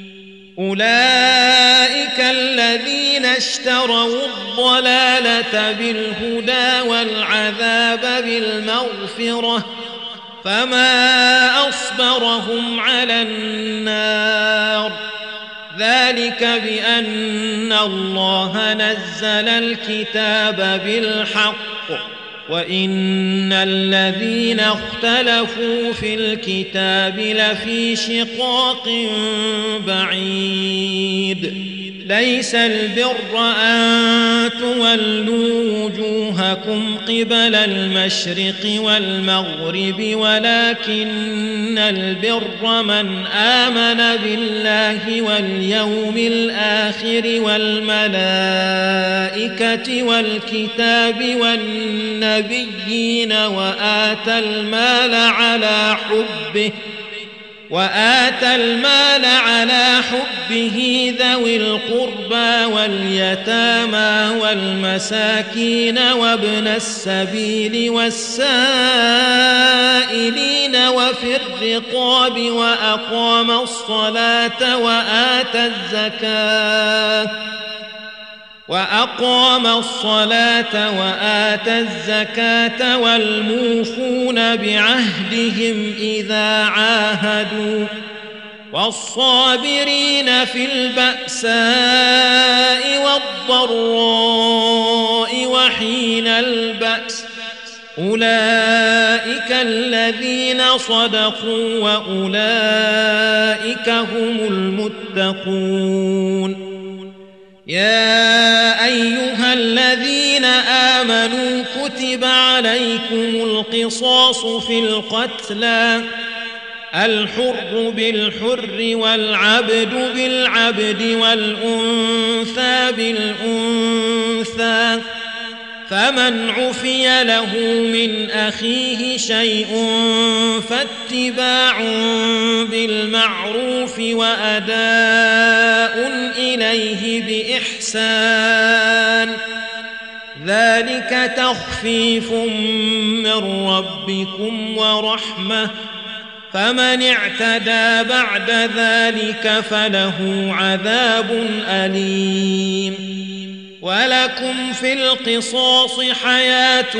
أولئك الذين اشتروا الضلالة بالهدى والعذاب بالمغفرة فما أصبرهم على النار ذلك بأن الله نزل الكتاب بالحق وإن الذين اختلفوا في الكتاب لفي شقاق بعيد ليس البر أن تولوا وجوهكم قبل المشرق والمغرب ولكن البر من آمن بالله واليوم الآخر والملائكة والكتاب والنبيين وآتى المال على حبه وآتى المال على حبه ذوي القربى واليتامى والمساكين وابن السبيل والسائلين وفي الرقاب وأقام الصلاة وآتى الزكاة وأقام الصلاة وآتى الزكاة والموفون بعهدهم إذا عاهدوا والصابرين في البأساء والضراء وحين البأس أولئك الذين صدقوا وأولئك هم المتقون يا أيها الذين آمنوا كتب عليكم القصاص في القتلى الحر بالحر والعبد بالعبد والأنثى بالأنثى فمن عفي له من أخيه شيء فاتباع بالمعروف وأداء إليه بإحسان ذلك تخفيف من ربكم ورحمة فمن اعتدى بعد ذلك فله عذاب أليم ولكم في القصاص حياة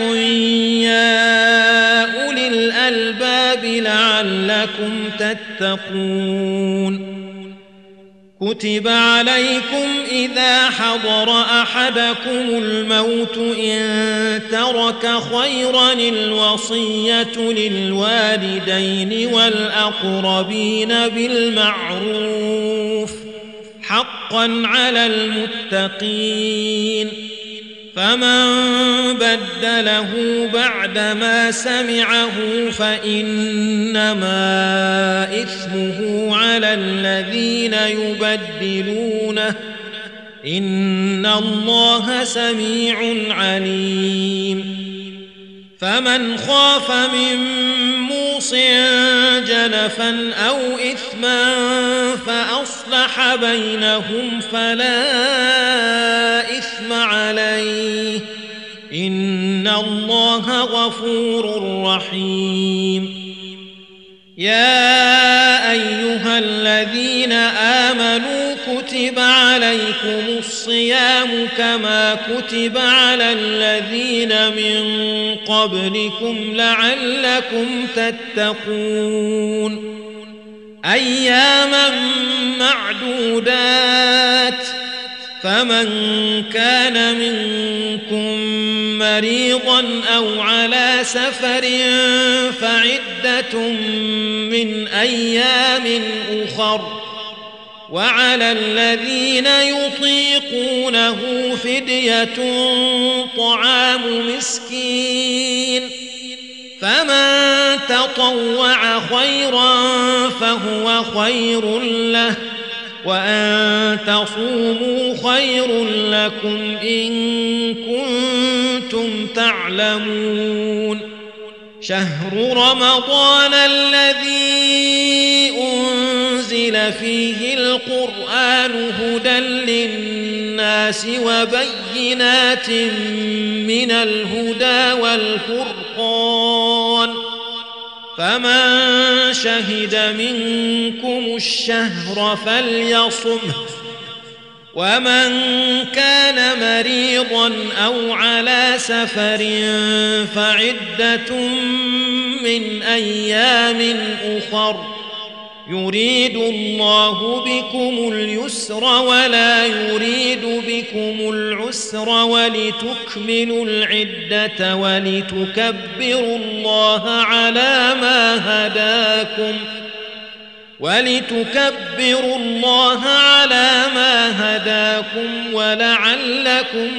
يا أولي الألباب لعلكم تتقون كتب عليكم إذا حضر أحدكم الموت إن ترك خيرا الوصية للوالدين والأقربين بالمعروف حقا على المتقين فمن بدله بعدما سمعه فإنما إثمه على الذين يبدلونه إن الله سميع عليم فمن خاف من موص جنفا أو إثما فأصلح بينهم فلا إثم عليه إن الله غفور رحيم يا أيها الذين آمنوا كتب عليكم الصيام كما كتب على الذين من قبلكم لعلكم تتقون أياما معدودات فمن كان منكم مريضا أو على سفر فعدة من أيام أخر وعلى الذين يطيقونه فدية طعام مسكين فمن تطوع خيرا فهو خير له وأن تصوموا خير لكم إن كنتم تعلمون شهر رمضان الذي أنزل فيه القرآن هدى للناس وبينات من الهدى والفرقان فمن شهد منكم الشهر فليصمه ومن كان مريضا أو على سفر فعدة من أيام أخر يريد الله بكم اليسر ولا يريد بكم العسر ولتكملوا العدة ولتكبروا الله على ما هداكم ولتكبروا الله على ما هداكم ولعلكم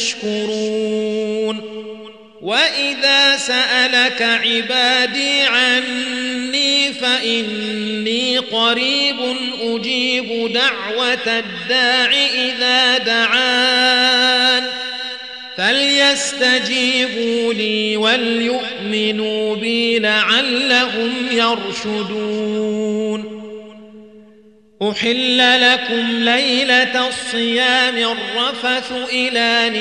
تشكرون وإذا سألك عبادي عني فإني قريب أجيب دعوة الداع إذا دعان فليستجيبوا لي وليؤمنوا بي لعلهم يرشدون أحل لكم ليلة الصيام الرفث إلى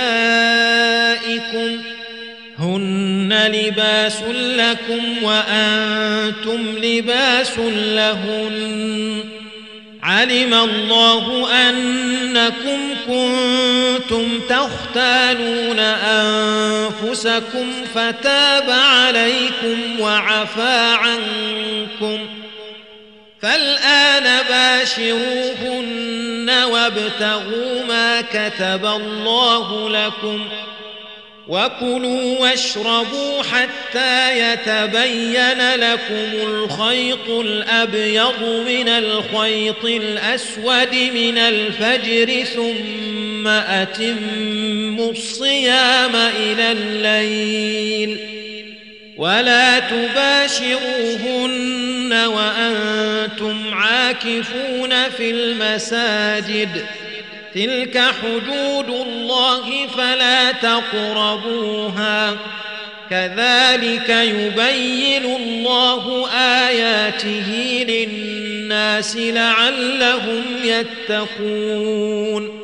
نسائكم هن لباس لكم وأنتم لباس لهن علم الله أنكم كنتم تختانون أنفسكم فتاب عليكم وعفى عنكم فالآن باشروهن وابتغوا ما كتب الله لكم وكلوا واشربوا حتى يتبين لكم الخيط الأبيض من الخيط الأسود من الفجر ثم أتموا الصيام إلى الليل ولا تباشروهن وأنتم عاكفون في المساجد تلك حدود الله فلا تقربوها كذلك يبين الله آياته للناس لعلهم يتقون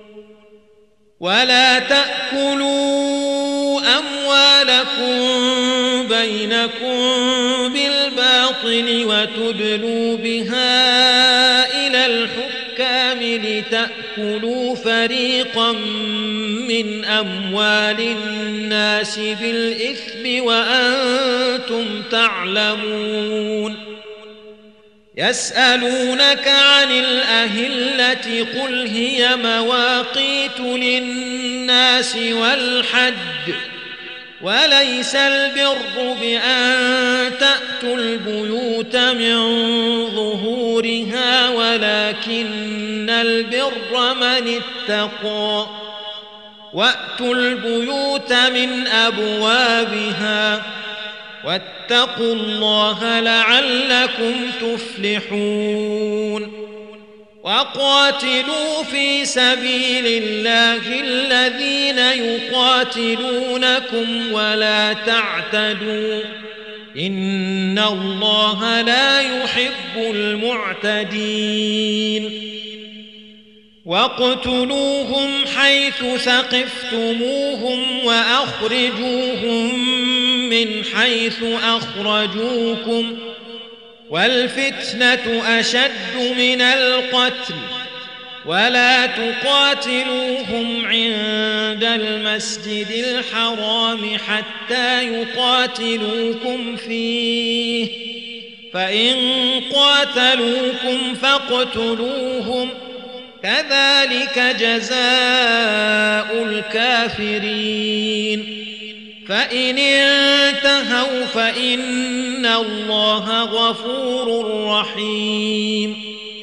ولا تأكلوا أموالكم بينكم بالباطل وتدلوا بها إلى الحكام لتأكلوا فريقا من أموال الناس بالإثم وأنتم تعلمون يسألونك عن الأهلة قل هي مواقيت للناس والحج وليس البر بأن تأتوا البيوت من ظهورها ولكن البر من اتقى وأتوا البيوت من أبوابها واتقوا الله لعلكم تفلحون وقاتلوا في سبيل الله الذين يقاتلونكم ولا تعتدوا إن الله لا يحب المعتدين واقتلوهم حيث ثقفتموهم وأخرجوهم من حيث أخرجوكم والفتنة أشد من القتل ولا تقاتلوهم عند المسجد الحرام حتى يقاتلوكم فيه فإن قاتلوكم فاقتلوهم كذلك جزاء الكافرين فإن انتهوا فإن الله غفور رحيم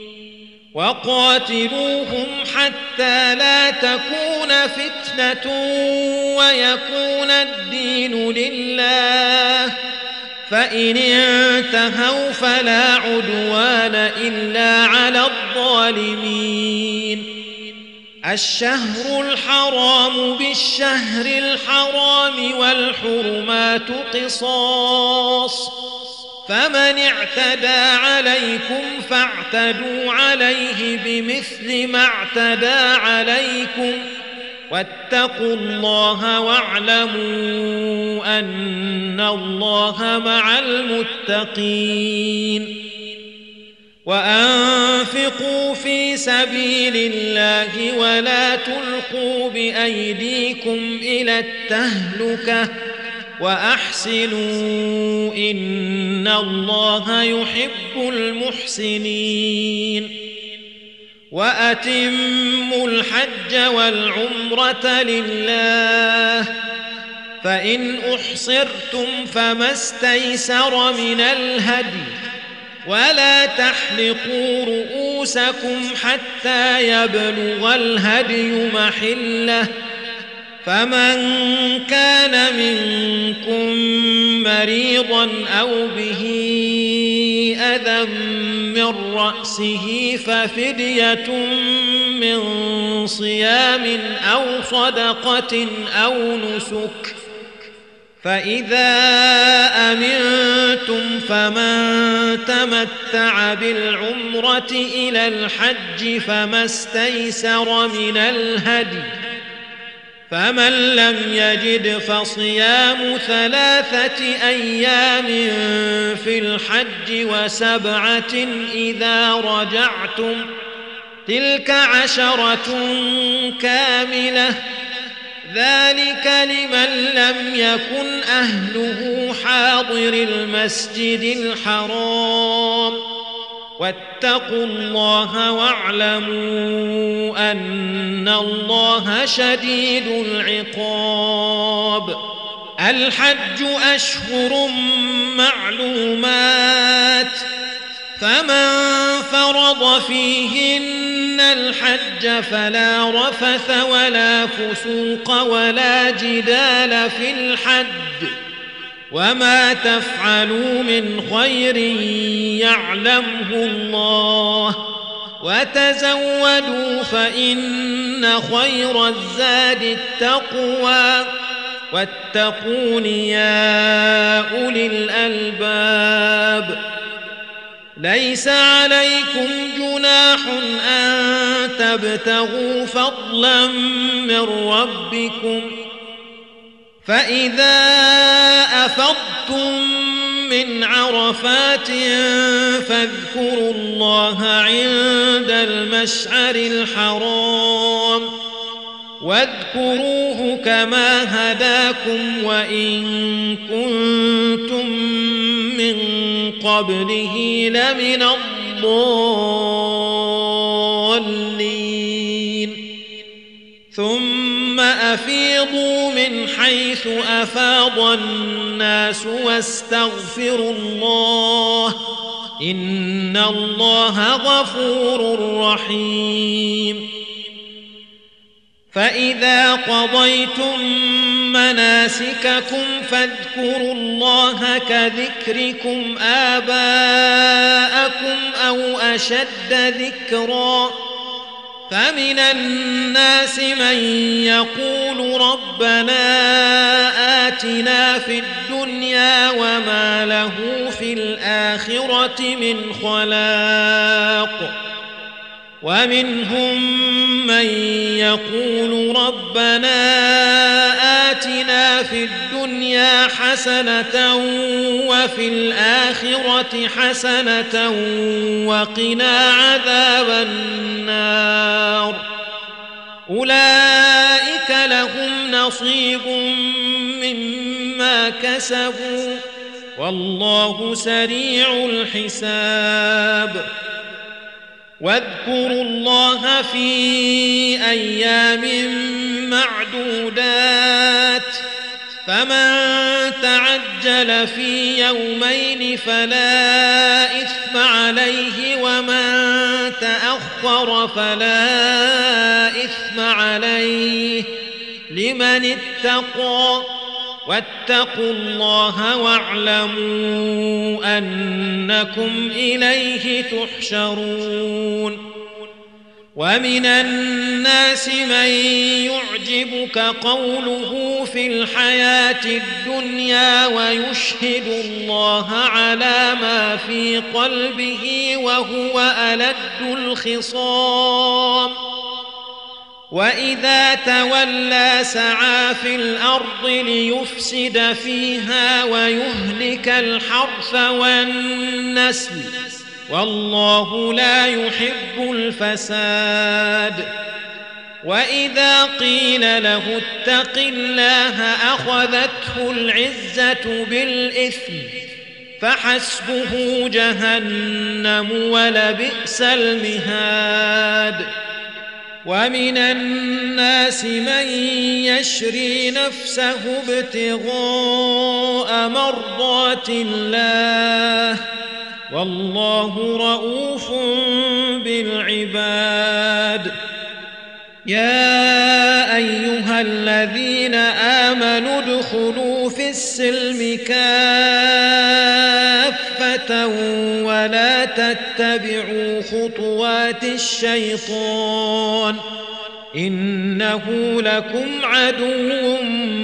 وقاتلوهم حتى لا تكون فتنة ويكون الدين لله فإن انتهوا فلا عدوان إلا على الظالمين الشهر الحرام بالشهر الحرام والحرمات قصاص فمن اعتدى عليكم فاعتدوا عليه بمثل ما اعتدى عليكم واتقوا الله واعلموا أن الله مع المتقين وأنفقوا في سبيل الله ولا تلقوا بأيديكم إلى التهلكة وأحسنوا إن الله يحب المحسنين وأتموا الحج والعمرة لله فإن أحصرتم فما استيسر من الهدي ولا تحلقوا رؤوسكم حتى يبلغ الهدي محله فمن كان منكم مريضا أو به أذى من رأسه ففدية من صيام أو صدقة أو نسك فإذا أمنتم فمن تمتع بالعمرة إلى الحج فما استيسر من الهدي فمن لم يجد فصيام ثلاثة أيام في الحج وسبعة إذا رجعتم تلك عشرة كاملة ذلك لمن لم يكن أهله حاضر المسجد الحرام واتقوا الله واعلموا أن الله شديد العقاب الحج أشهر معلومات فمن فرض فيهن الحج فلا رفث ولا فسوق ولا جدال في الحج وما تفعلوا من خير يعلمه الله وتزودوا فإن خير الزاد التقوى واتقون يا أولي الألباب ليس عليكم جناح أن تبتغوا فضلا من ربكم فإذا أفضتم من عرفات فاذكروا الله عند المشعر الحرام واذكروه كما هداكم وإن كنتم من قبله لمن الضالين الضالين ثم أفيضوا من حيث أفاض الناس واستغفروا الله إن الله غفور رحيم فإذا قضيتم مناسككم فاذكروا الله كذكركم آباءكم أو أشد ذكرا فمن الناس من يقول ربنا آتنا في الدنيا وما له في الآخرة من خلاق ومنهم من يقول ربنا آتنا في الدنيا حسنة وفي الآخرة حسنة وقنا عذاب النار أولئك لهم نصيب مما كسبوا والله سريع الحساب واذكروا الله في أيام معدودات فمن تعجل في يومين فلا إثم عليه ومن تأخر فلا إثم عليه لمن اتقى واتقوا الله واعلموا أنكم إليه تحشرون ومن الناس من يعجبك قوله في الحياة الدنيا ويشهد الله على ما في قلبه وهو ألد الخصام وإذا تولى سعى في الأرض ليفسد فيها ويهلك الحرث والنسل والله لا يحب الفساد وإذا قيل له اتق الله أخذته العزة بالإثم فحسبه جهنم ولبئس المهاد ومن الناس من يشري نفسه ابتغاء مرضات الله والله رؤوف بالعباد يا أيها الذين آمنوا ادخلوا في السلم كافة ولا تتبعوا خطوات الشيطان إنه لكم عدو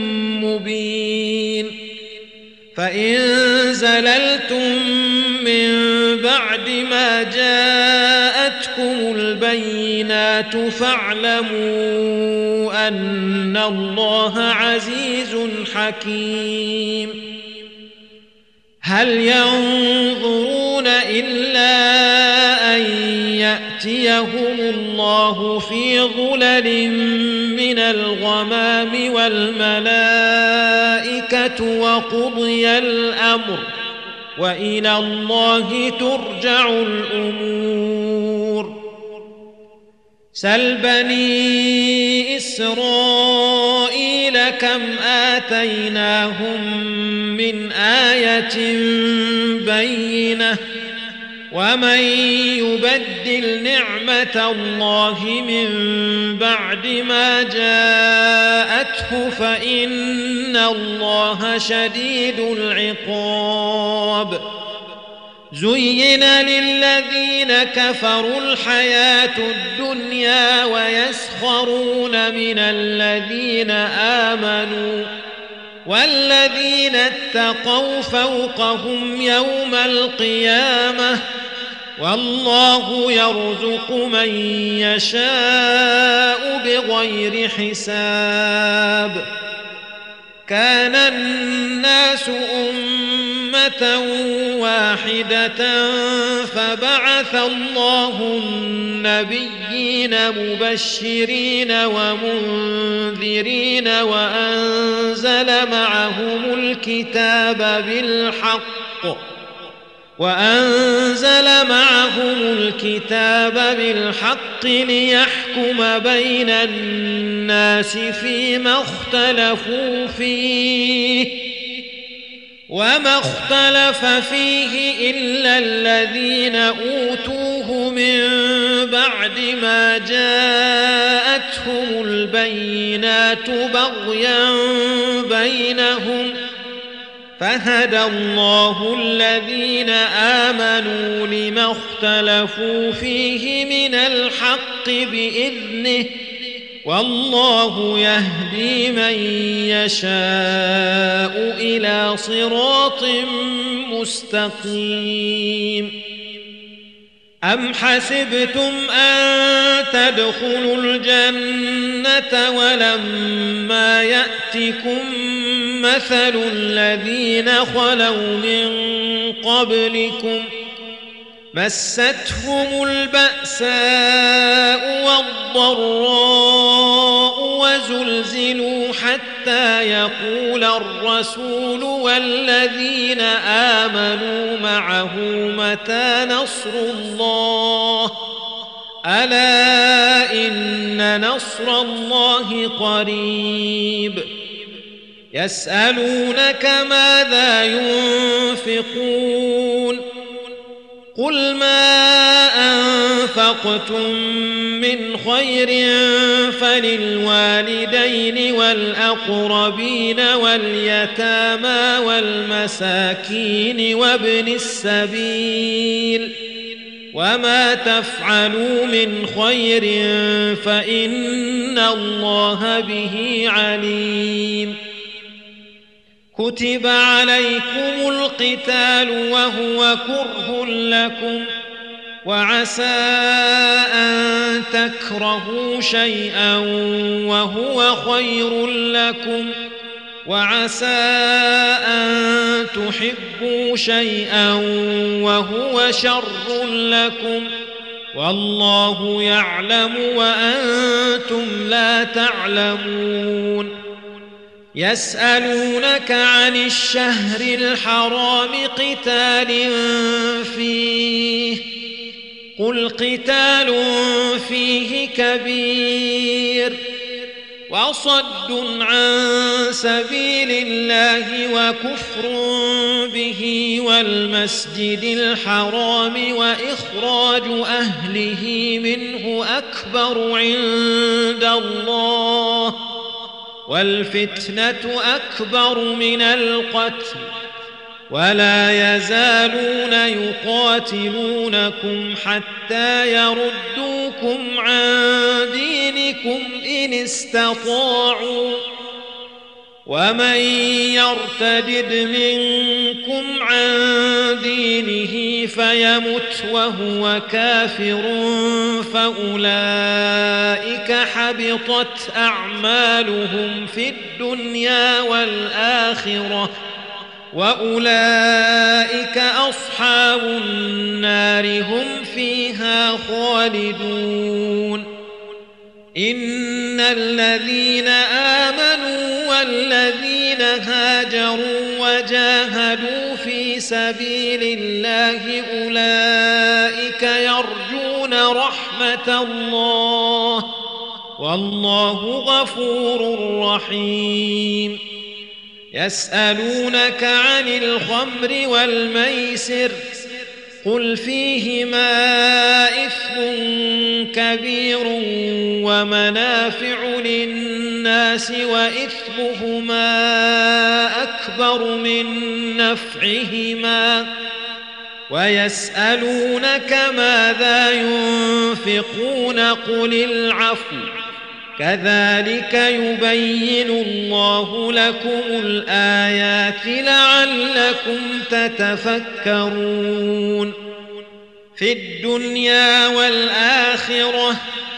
مبين فإن زللتم من بعد ما جاءتكم البينات فاعلموا أن الله عزيز حكيم هل ينظرون إلا أن يأتيهم الله في ظلل من الغمام والملائكة وقضي الأمر وإلى الله ترجع الأمور سل بني إسرائيل كم آتيناهم من آية بينة ومن يبدل نعمة الله من بعد ما جاءته فإن الله شديد العقاب زين للذين كفروا الحياة الدنيا ويسخرون من الذين آمنوا والذين اتقوا فوقهم يوم القيامة والله يرزق من يشاء بغير حساب كان الناس أمة واحدة فبعث الله النبيين مبشرين ومنذرين وأنزل معهم الكتاب بالحق وأنزل معهم الكتاب بالحق ليحكم بين الناس فيما اختلفوا فيه وما اختلف فيه إلا الذين أوتوه من بعد ما جاءتهم البينات بغيا بينهم فهدى الله الذين آمنوا لما اختلفوا فيه من الحق بإذنه والله يهدي من يشاء إلى صراط مستقيم. أم حسبتم أن تدخلوا الجنة ولما يأتكم مثل الذين خلوا من قبلكم مستهم البأساء والضراء وزلزلوا حتى يقول الرسول والذين آمنوا معه متى نصر الله ألا إن نصر الله قريب. يسألونك ماذا ينفقون قل ما أنفقتم من خير فللوالدين والأقربين واليتامى والمساكين وابن السبيل وما تفعلوا من خير فإن الله به عليم. كتب عليكم القتال وهو كره لكم وعسى أن تكرهوا شيئا وهو خير لكم وعسى أن تحبوا شيئا وهو شر لكم والله يعلم وأنتم لا تعلمون. يسألونك عن الشهر الحرام قتال فيه قل قتال فيه كبير وصد عن سبيل الله وكفر به والمسجد الحرام وإخراج أهله منه أكبر عند الله والفتنة أكبر من القتل ولا يزالون يقاتلونكم حتى يردوكم عن دينكم إن استطاعوا ومن يرتدد منكم عن دينه فيمت وهو كافر فأولئك حبطت أعمالهم في الدنيا والآخرة وأولئك أصحاب النار هم فيها خالدون. إن الذين آمنوا والذين هاجروا وجاهدوا في سبيل الله أولئك يرجون رحمة الله والله غفور رحيم. يسألونك عن الخمر والميسر قل فيهما إثم كبير ومنافع للناس وإثمهما أكبر من نفعهما ويسألونك ماذا ينفقون قل العفو كذلك يبين الله لكم الآيات لعلكم تتفكرون. في الدنيا والآخرة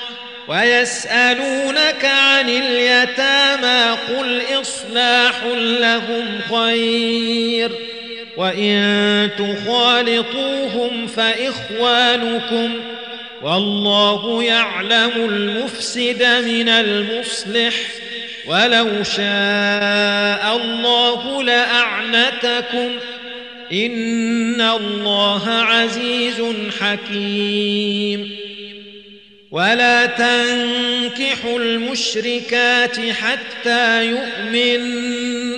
ويسألونك عن اليتامى قل إصلاح لهم خير وإن تخالطوهم فإخوانكم والله يعلم المفسد من المصلح ولو شاء الله لأعنتكم إن الله عزيز حكيم ولا تنكحوا المشركات حتى يؤمن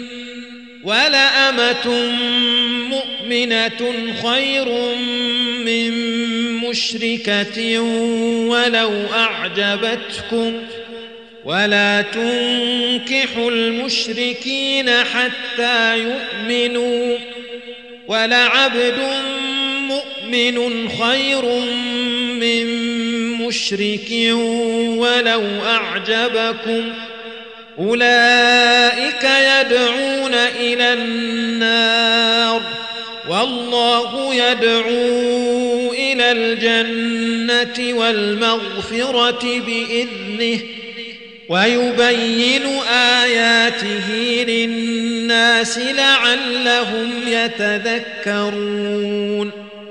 ولأمة مؤمنة خير من مشركة ولو أعجبتكم ولا تنكحوا المشركين حتى يؤمنوا ولعبد مؤمن خير من مشرك ولو أعجبكم أولئك يدعون إلى النار والله يدعو إلى الجنة والمغفرة بإذنه ويبين آياته للناس لعلهم يتذكرون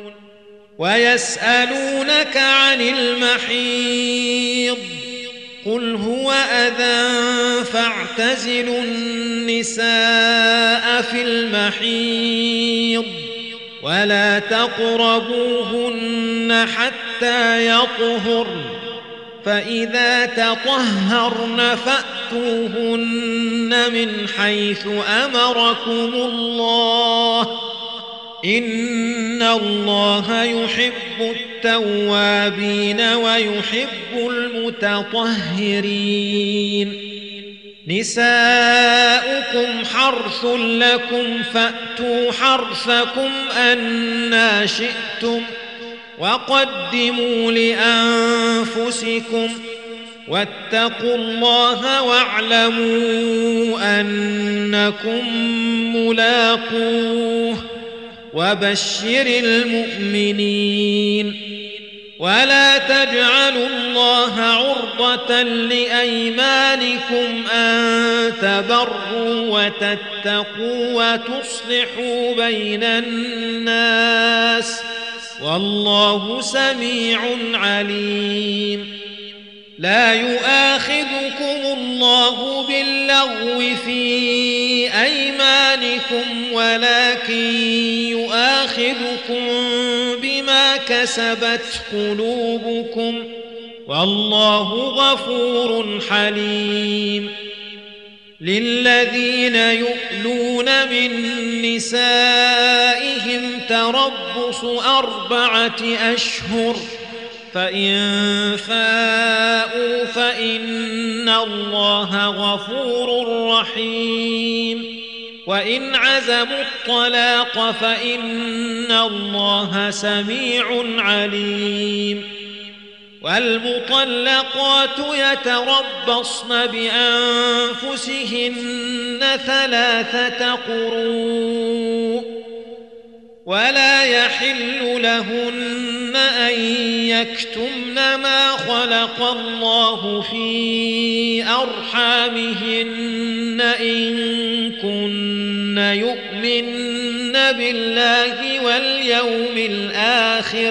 ويسألونك عن المحيض قل هو أذى فاعتزلوا النساء في المحيض ولا تقربوهن حتى يطهرن فإذا تطهرن فأتوهن من حيث أمركم الله إن الله يحب التوابين ويحب المتطهرين نساؤكم حرث لكم فأتوا حرثكم أنى شئتم وقدموا لأنفسكم واتقوا الله واعلموا أنكم ملاقوه وبشر المؤمنين ولا تجعلوا الله عرضة لأيمانكم أن تبروا وتتقوا وتصلحوا بين الناس والله سميع عليم لا يؤاخذكم الله باللغو في أيمانكم ولكن يؤاخذكم بما كسبت قلوبكم والله غفور حليم للذين يؤلون من نسائهم تربص أربعة أشهر فإن فاءوا فإن الله غفور رحيم وإن عزموا الطلاق فإن الله سميع عليم والمطلقات يتربصن بأنفسهن ثلاثة قروء ولا يحل لهن أن يكتمن ما خلق الله في أرحامهن إن كن يؤمن بالله واليوم الآخر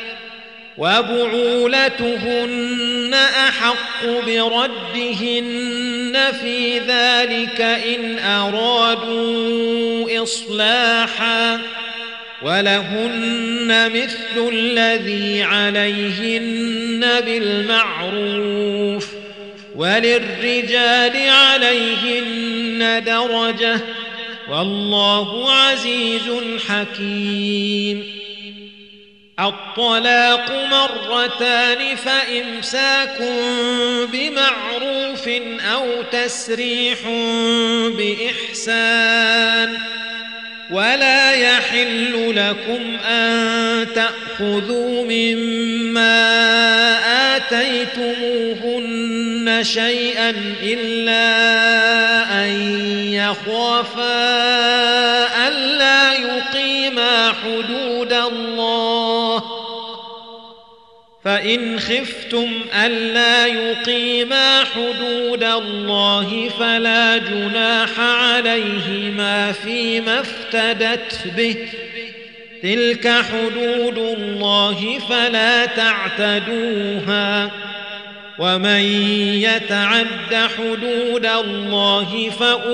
وبعولتهن أحق بردهن في ذلك إن أرادوا إصلاحا ولهن مثل الذي عليهن بالمعروف وللرجال عليهن درجة والله عزيز حكيم الطلاق مرتان فإمساك بمعروف أو تسريح بإحسان ولا يحل لكم أن تأخذوا مما آتيتموهن شيئا إلا أن يخافا ألا يقيما حدود الله فإن خفتم ألا يقيما حدود الله فلا جناح عليهما فيما افتدت به تلك حدود الله فلا تعتدوها ومن يتعد حدود الله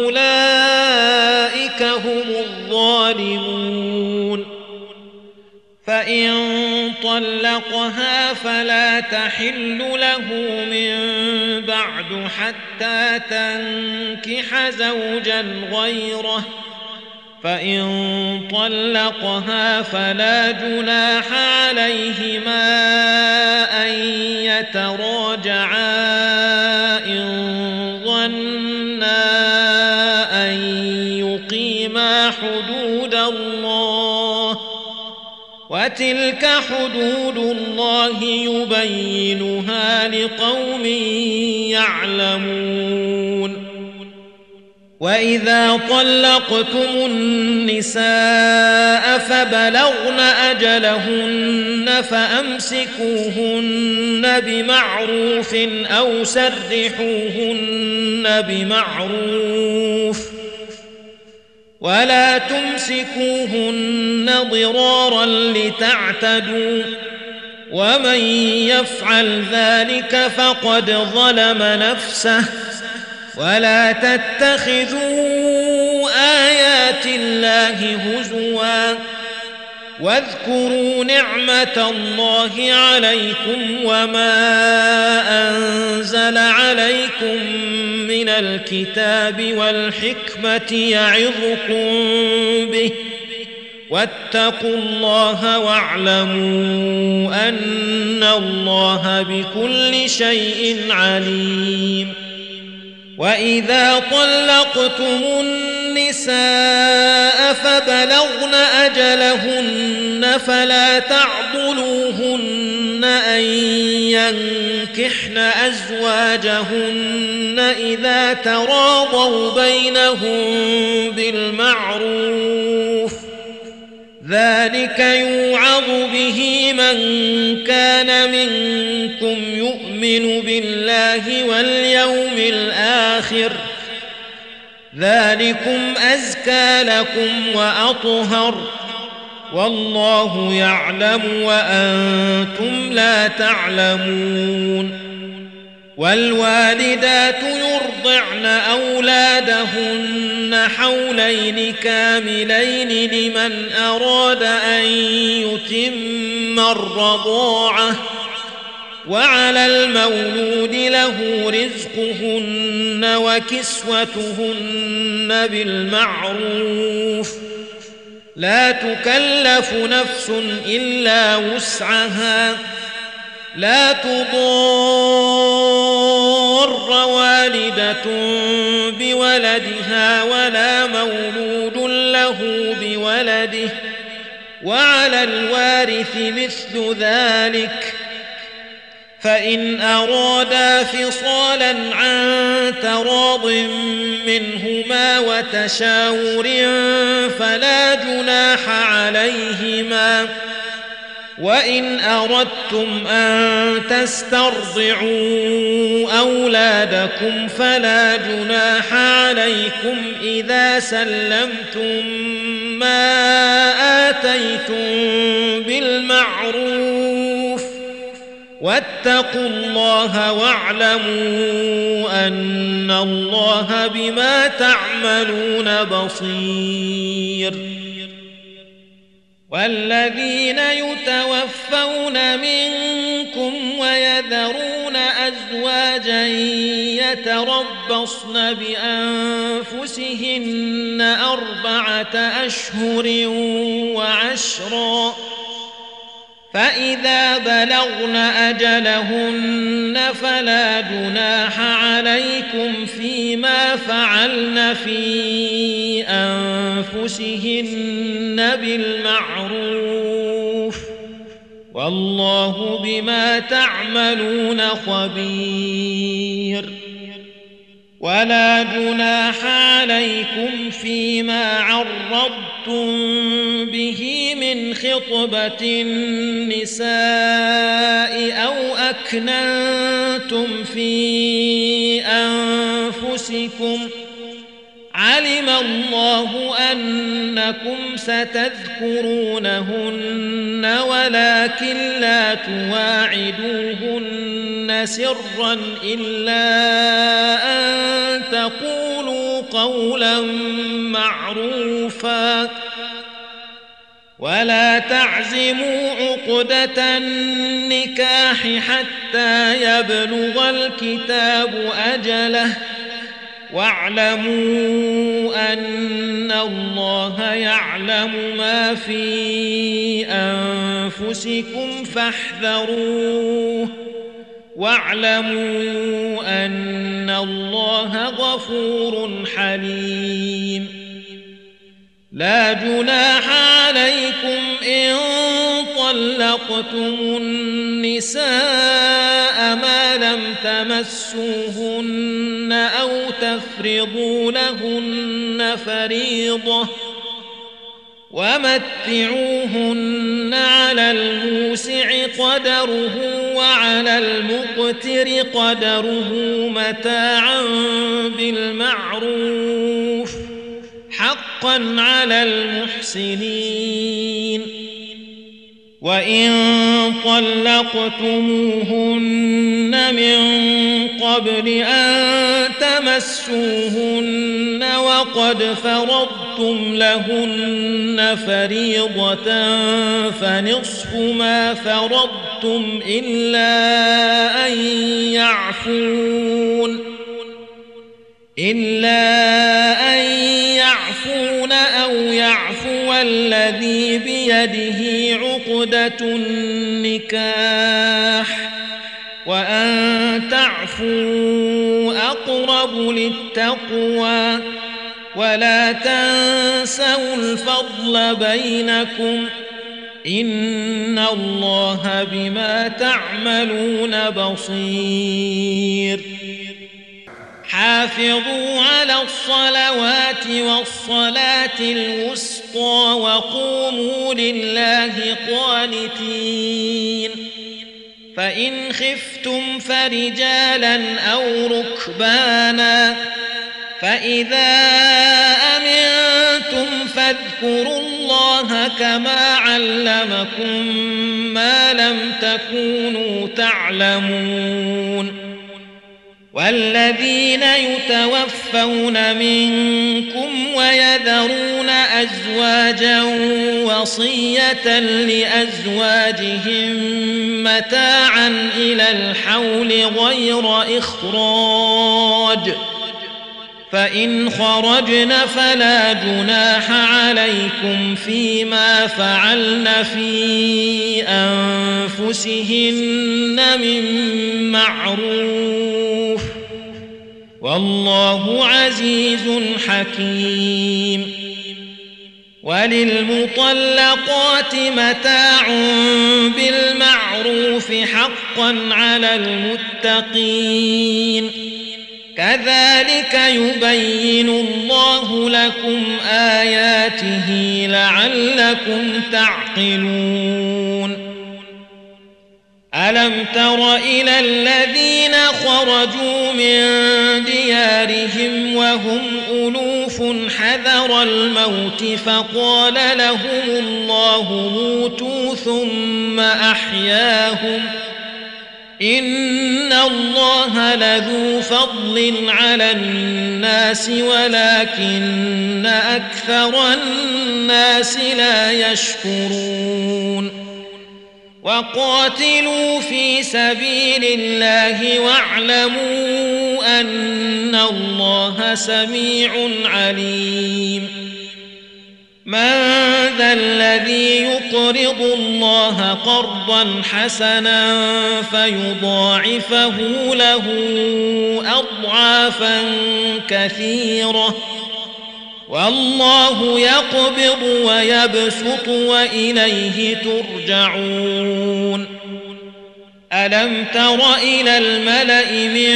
فأولئك هم الظالمون. فإن طلقها فلا تحل له من بعد حتى تنكح زوجا غيره، فإن طلقها فلا جناح عليهما أن يتراجعا إن ظنا أن يقيما حدود الله، وتلك حدود الله يبينها لقوم يعلمون. وإذا طلقتم النساء فبلغن أجلهن فأمسكوهن بمعروف أو سرحوهن بمعروف، ولا تمسكوهن ضرارا لتعتدوا، ومن يفعل ذلك فقد ظلم نفسه. ولا تتخذوا آيات الله هزوا، واذكروا نعمة الله عليكم وما أنزل عليكم من الكتاب والحكمة يعظكم به، واتقوا الله واعلموا أن الله بكل شيء عليم. وإذا طلقتم النساء فبلغن أجلهن فلا تعضلوهن أن ينكحن أزواجهن إذا تراضوا بينهم بالمعروف، ذلك يوعظ به من كان منكم يؤمن بالله واليوم الآخر، ذلكم أزكى لكم وأطهر، والله يعلم وأنتم لا تعلمون. والوالدات يرضعن أولادهن حولين كاملين لمن أراد أن يتم الرضاعة، وعلى المولود له رزقهن وكسوتهن بالمعروف، لا تكلف نفس إلا وسعها، لا تضار والدة بولدها ولا مولود له بولده، وعلى الوارث مثل ذلك، فإن أرادا فصالا عن تراض منهما وتشاور فلا جناح عليهما. وإن أردتم أن تسترضعوا أولادكم فلا جناح عليكم إذا سلمتم ما آتيتم بالمعروف، واتقوا الله واعلموا أن الله بما تعملون بصير. والذين يتوفون منكم ويذرون أزواجا يتربصن بأنفسهن أربعة أشهر وعشرا، فإذا بلغن أجلهن فلا جناح عليكم فيما فعلن في أنفسهن بالمعروف، والله بما تعملون خبير. ولا جناح عليكم فيما عرضتم به من خطبة النساء أو أكننتم في أنفسكم، علم الله أنكم ستذكرونهن ولكن لا تواعدوهن سرا إلا أن تقولوا قولا معروفا ولا تعزموا عقدة النكاح حتى يبلغ الكتاب أجله واعلموا أن الله يعلم ما في أنفسكم فاحذروه واعلموا أن الله غفور حليم لا جناح عليكم إن طلقتم النساء ما لم تمسوهن أو تفرضوا لهن فريضة ومتعوهن على الموسع قدره وعلى المقتر قدره متاعا بالمعروف حقا على المحسنين وإن طلقتموهن من قبل أن تمسوهن وقد فرضتم لهن فريضة فنصف ما فرضتم إلا أن يعفون إلا أن يعفون أو يعفو الذي بيده عقدة النكاح وأن تعفوا أقرب للتقوى ولا تنسوا الفضل بينكم إن الله بما تعملون بصير حافظوا على الصلوات والصلاة الوسطى وقوموا لله قانتين فإن خفتم فرجالا أو ركبانا فإذا أمنتم فاذكروا الله كما علمكم ما لم تكونوا تعلمون والذين يتوفون منكم ويذرون أزواجا وصية لأزواجهم متاعا إلى الحول غير إخراج فإن خرجن فلا جناح عليكم فيما فعلن في أنفسهن من معروف والله عزيز حكيم وللمطلقات متاع بالمعروف حقا على المتقين كذلك يبين الله لكم آياته لعلكم تعقلون ألم تر إلى الذين خرجوا من ديارهم وهم ألوف حذر الموت فقال لهم الله موتوا ثم أحياهم إن الله لذو فضل على الناس ولكن أكثر الناس لا يشكرون وقاتلوا في سبيل الله واعلموا أن الله سميع عليم من ذا الذي يقرض الله قرضا حسنا فيضاعفه له أضعافا كثيرة والله يقبض ويبسط وإليه ترجعون ألم تر إلى الملأ من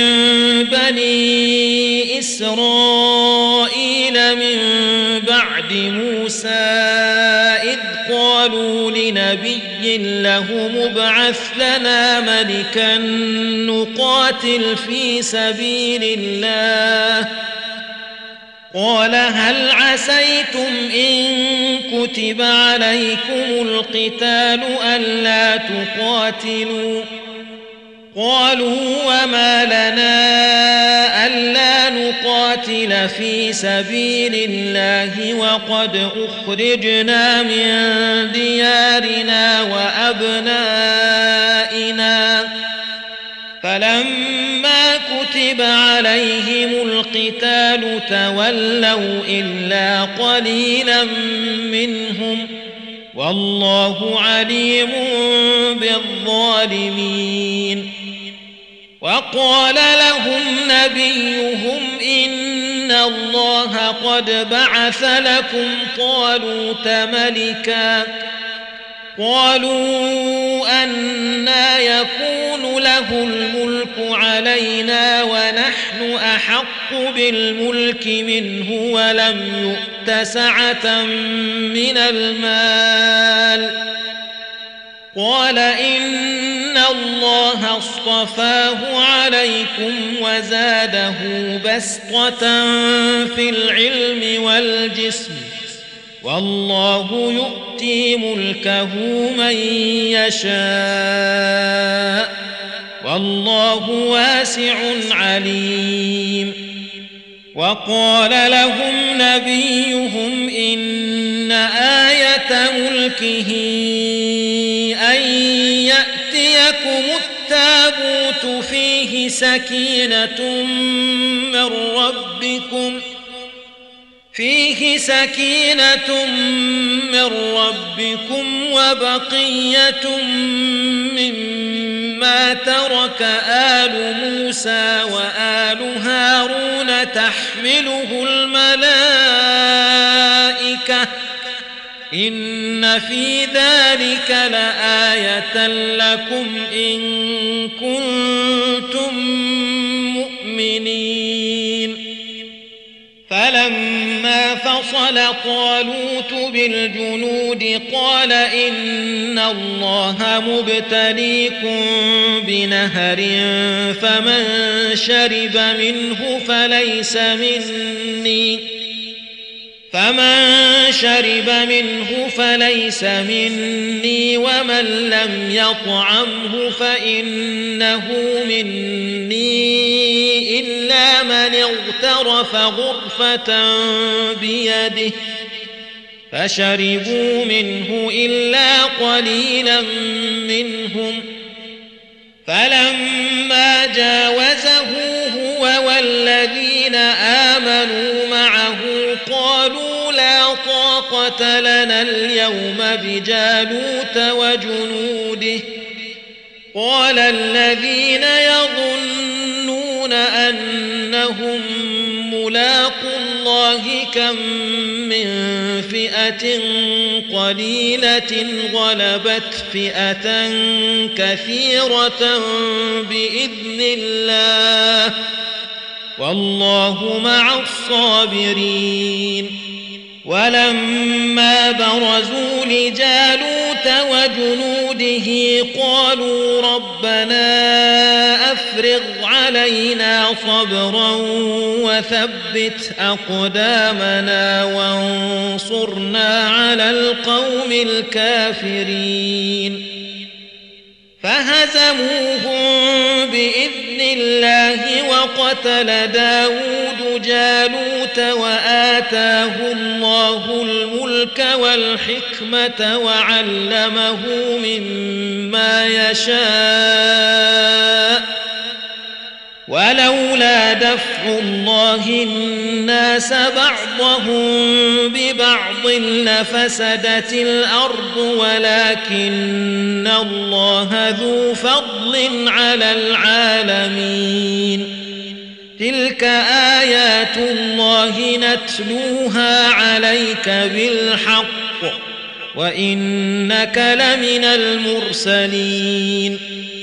بني إسرائيل من بعد موسى إذ قالوا لنبي له ابعث لنا ملكا نقاتل في سبيل الله قال هل عسيتم إن كتب عليكم القتال ألا تقاتلوا قالوا وما لنا ألا نقاتل في سبيل الله وقد أخرجنا من ديارنا وأبنائنا فلما كتب عليهم القتال تولوا إلا قليلا منهم والله عليم بالظالمين وقال لهم نبيهم إن الله قد بعث لكم طالوت ملكا قالوا أنى يكون له الملك علينا ونحن أحق بالملك منه ولم يؤت سعة من المال قال إن الله اصطفاه عليكم وزاده بسطة في العلم والجسم والله يؤتي ملكه من يشاء والله واسع عليم وقال لهم نبيهم إن آية ملكه أن يأتيكم التابوت فيه سكينة من ربكم فيه سكينة من ربكم وبقية مما ترك آل موسى وآل هارون تحمله الملائكة إن في ذلك لآية لكم إن كنتم مؤمنين فلما فصل طالوت بالجنود قال إن الله مبتليكم بنهر فمن شرب منه فليس مني فمن شرب منه فليس مني ومن لم يطعمه فإنه مني إلا من اغترف غرفة بيده فشربوا منه إلا قليلا منهم فلما جاوزه هو والذين آمنوا معه قالوا لا طاقة لنا اليوم بجالوت وجنوده قال الذين يظنون أنهم ملاقو الله كم من فئة قليلة غلبت فئة كثيرة بإذن الله والله مع الصابرين ولما برزوا لجالوت وجنوده قالوا ربنا أفرغ علينا صبرا وثبت أقدامنا وانصرنا على القوم الكافرين فهزموهم بإذن الله وقتل داود جالوت وآتاه الله الملك والحكمة وعلمه مما يشاء ولولا دفع الله الناس بعضهم ببعض لفسدت الأرض ولكن الله ذو فضل على العالمين تلك آيات الله نتلوها عليك بالحق وإنك لمن المرسلين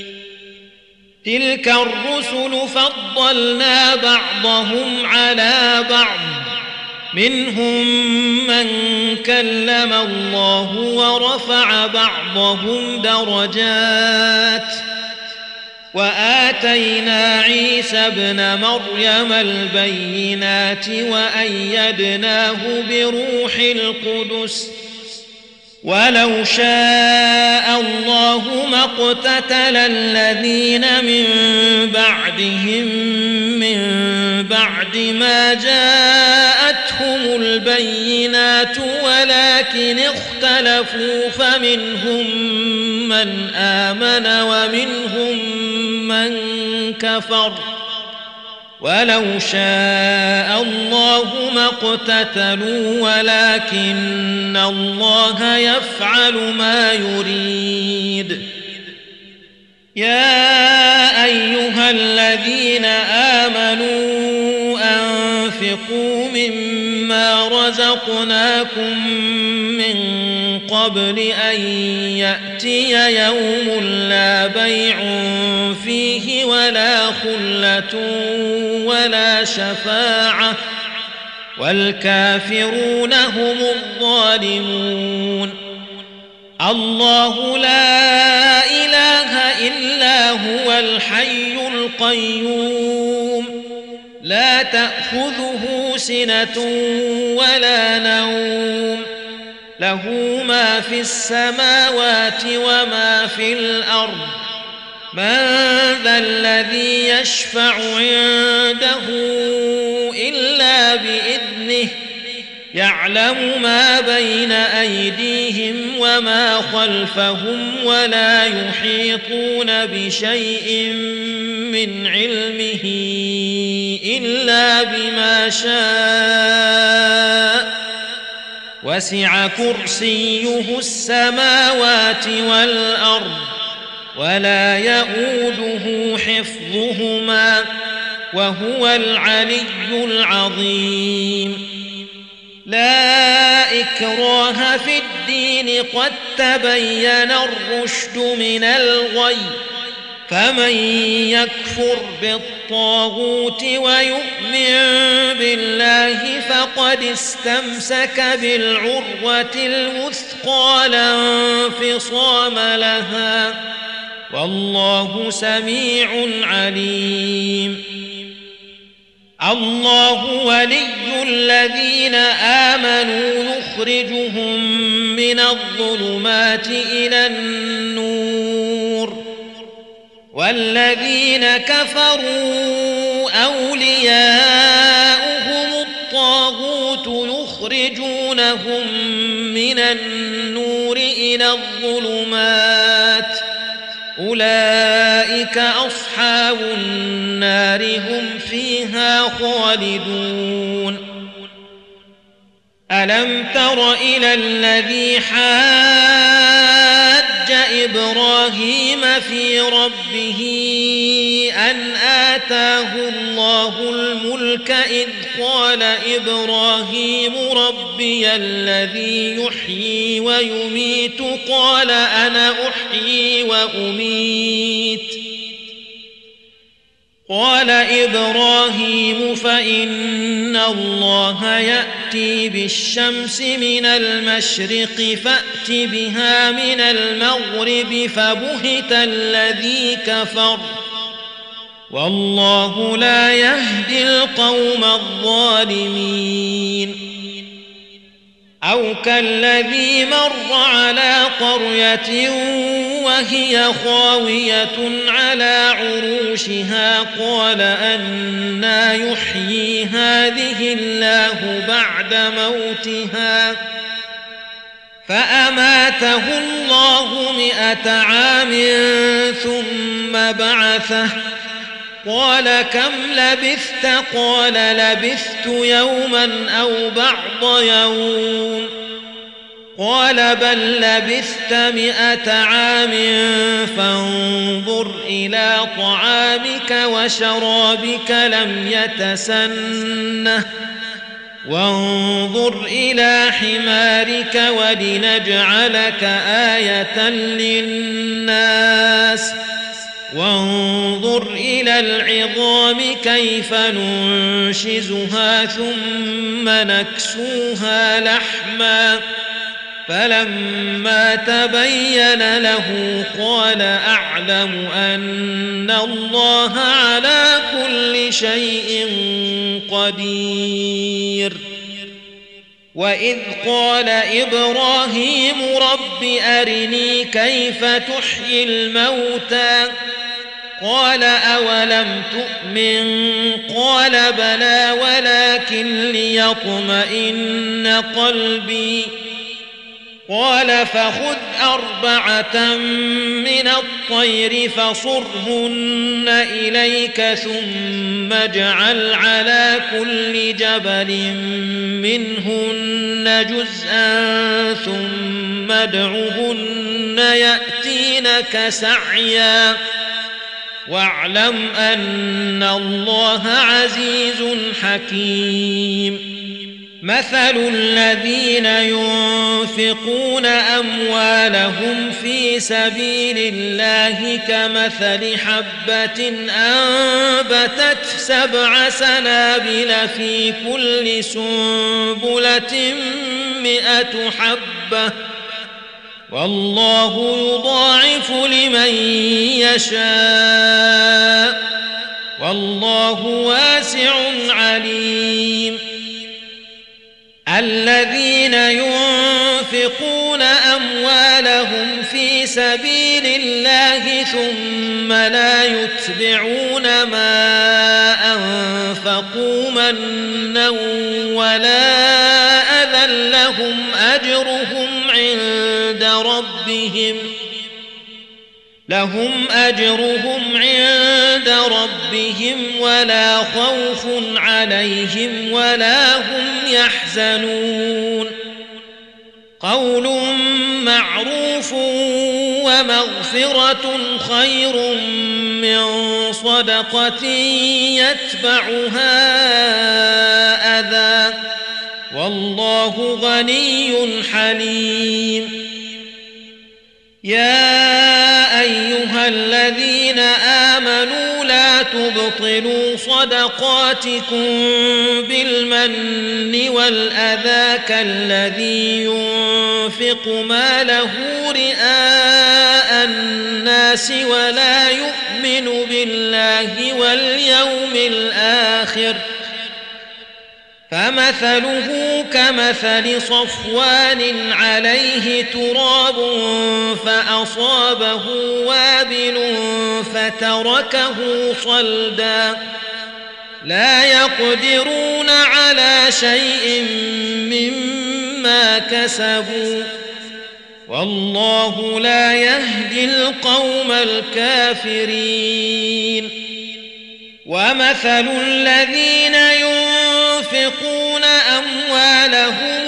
تلك الرسل فضلنا بعضهم على بعض منهم من كلم الله ورفع بعضهم درجات وآتينا عيسى ابن مريم البينات وأيدناه بروح القدس ولو شاء الله ما اقتتل الذين من بعدهم من بعد ما جاءتهم البينات ولكن اختلفوا فمنهم من آمن ومنهم من كفر ولو شاء الله ما اقتتلوا ولكن الله يفعل ما يريد. يا أيها الذين آمنوا أنفقوا مما رزقناكم من قبل أن يأتي يوم لا بيع فيه ولا خلة ولا شفاعة والكافرون هم الظالمون. الله لا إله إلا هو الحي القيوم لا تأخذه سنة ولا نوم له ما في السماوات وما في الأرض من ذا الذي يشفع عنده إلا بإذنه يعلم ما بين أيديهم وما خلفهم ولا يحيطون بشيء من علمه إلا بما شاء وسع كرسيه السماوات والأرض ولا يؤوده حفظهما وهو العلي العظيم. لا إكراه في الدين قد تبين الرشد من الغي فمن يكفر بالطاغوت ويؤمن بالله فقد استمسك بالعروة الوثقى لا انفصام لها والله سميع عليم. الله ولي الذين آمنوا يخرجهم من الظلمات إلى النور والذين كفروا أولياؤهم الطاغوت يخرجونهم من النور إلى الظلمات أولئك أصحاب النار هم فيها خالدون. ألم تر إلى الذي حاج إبراهيم في ربه أن آتاه الله الملك إذ قال إبراهيم ربي الذي يحيي ويميت قال أنا أحيي وأميت قال إبراهيم فإن الله يأتي بالشمس من المشرق فأت بها من المغرب فبهت الذي كفر والله لا يهدي القوم الظالمين. أو كالذي مر على قرية وهي خاوية على عروشها قال أنى يحيي هذه الله بعد موتها فأماته الله مئة عام ثم بعثه قال كم لبثت قال لبثت يوما أو بعض يوم قال بل لبثت مئة عام فانظر إلى طعامك وشرابك لم يتسنه وانظر إلى حمارك ولنجعلك آية للناس وانظر إلى العظام كيف ننشزها ثم نكسوها لحما فلما تبين له قال أعلم أن الله على كل شيء قدير. وإذ قال إبراهيم رب أرني كيف تحيي الموتى قال أولم تؤمن قال بلى ولكن ليطمئن قلبي قال فخذ أربعة من الطير فصرهن إليك ثم اجعل على كل جبل منهن جزءا ثم ادعهن يأتينك سعيا واعلم أن الله عزيز حكيم. مثل الذين ينفقون أموالهم في سبيل الله كمثل حبة أنبتت سبع سنابل في كل سنبلة مئة حبة والله يضاعف لمن يشاء والله واسع عليم. الذين ينفقون أموالهم في سبيل الله ثم لا يتبعون ما أنفقوا منا ولا أذى لهم أجرهم عند ربهم لهم أجرهم عند ربهم ولا خوف عليهم ولا هم يحزنون. قول معروف ومغفرة خير من صدقة يتبعها أذى والله غني حليم. يا أيها الذين آمنوا لا تبطلوا صدقاتكم بالمن والأذى كالذي ينفق ماله رئاء الناس ولا يؤمن بالله واليوم الآخر فمثله كمثل صفوان عليه تراب فأصابه وابل فتركه صلدا لا يقدرون على شيء مما كسبوا والله لا يهدي القوم الكافرين. ومثل الذين ينفقون أموالهم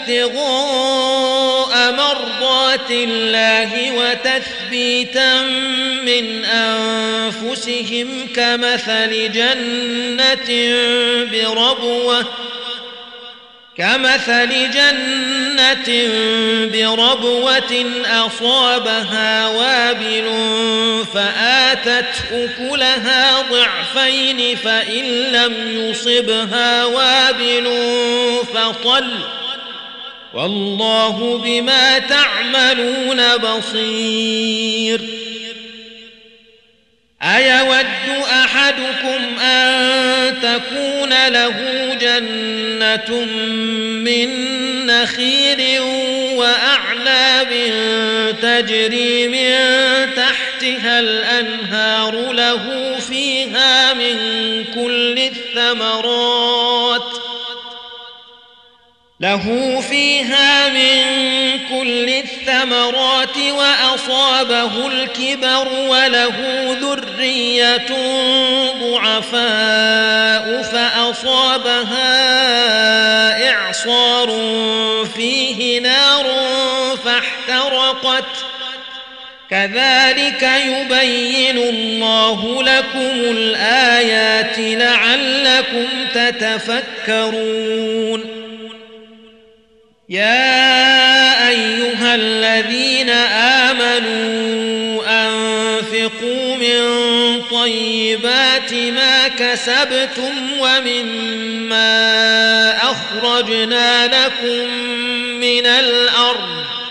ابتغاء مرضات الله وتثبيتا من أنفسهم كمثل جنة بربوة كمثل جنة بربوة أصابها وابل فآتت أكلها ضعفين فإن لم يصبها وابل فطل والله بما تعملون بصير. أيود أحدكم أن تكون له جنة من نخيل وأعناب تجري من تحتها الأنهار له فيها من كل الثمرات له فيها من كل الثمرات وأصابه الكبر وله ذرية ضعفاء فأصابها إعصار فيه نار فاحترقت كذلك يبين الله لكم الآيات لعلكم تتفكرون. يا أيها الذين آمنوا أنفقوا من طيبات ما كسبتم ومما أخرجنا لكم من الأرض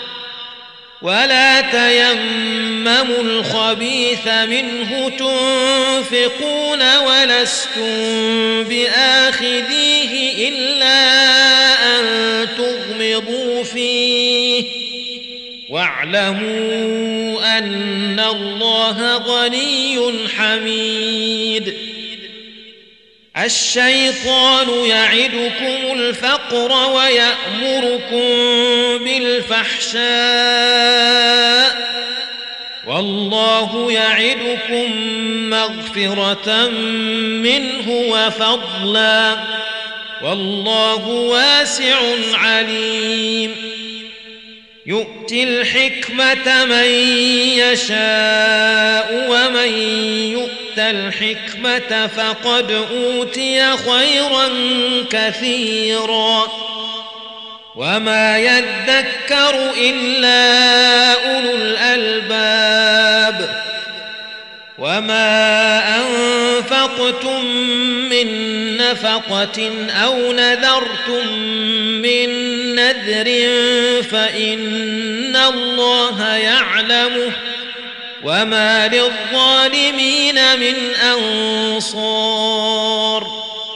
ولا تيمموا الخبيث منه تنفقون ولستم بآخذيه إلا أن تغمضوا فيه واعلموا أن الله غني حميد. الشيطان يعدكم الفقر ويأمركم بالفحشاء والله يعدكم مغفرة منه وفضلا والله واسع عليم. يؤتي الحكمة من يشاء ومن يؤت الحكمة فقد أوتي خيرا كثيرا وما يذكر إلا أولو الألباب. وما أنفقتم من نفقة أو نذرتم من نذر فإن الله يعلمه وما للظالمين من أنصار.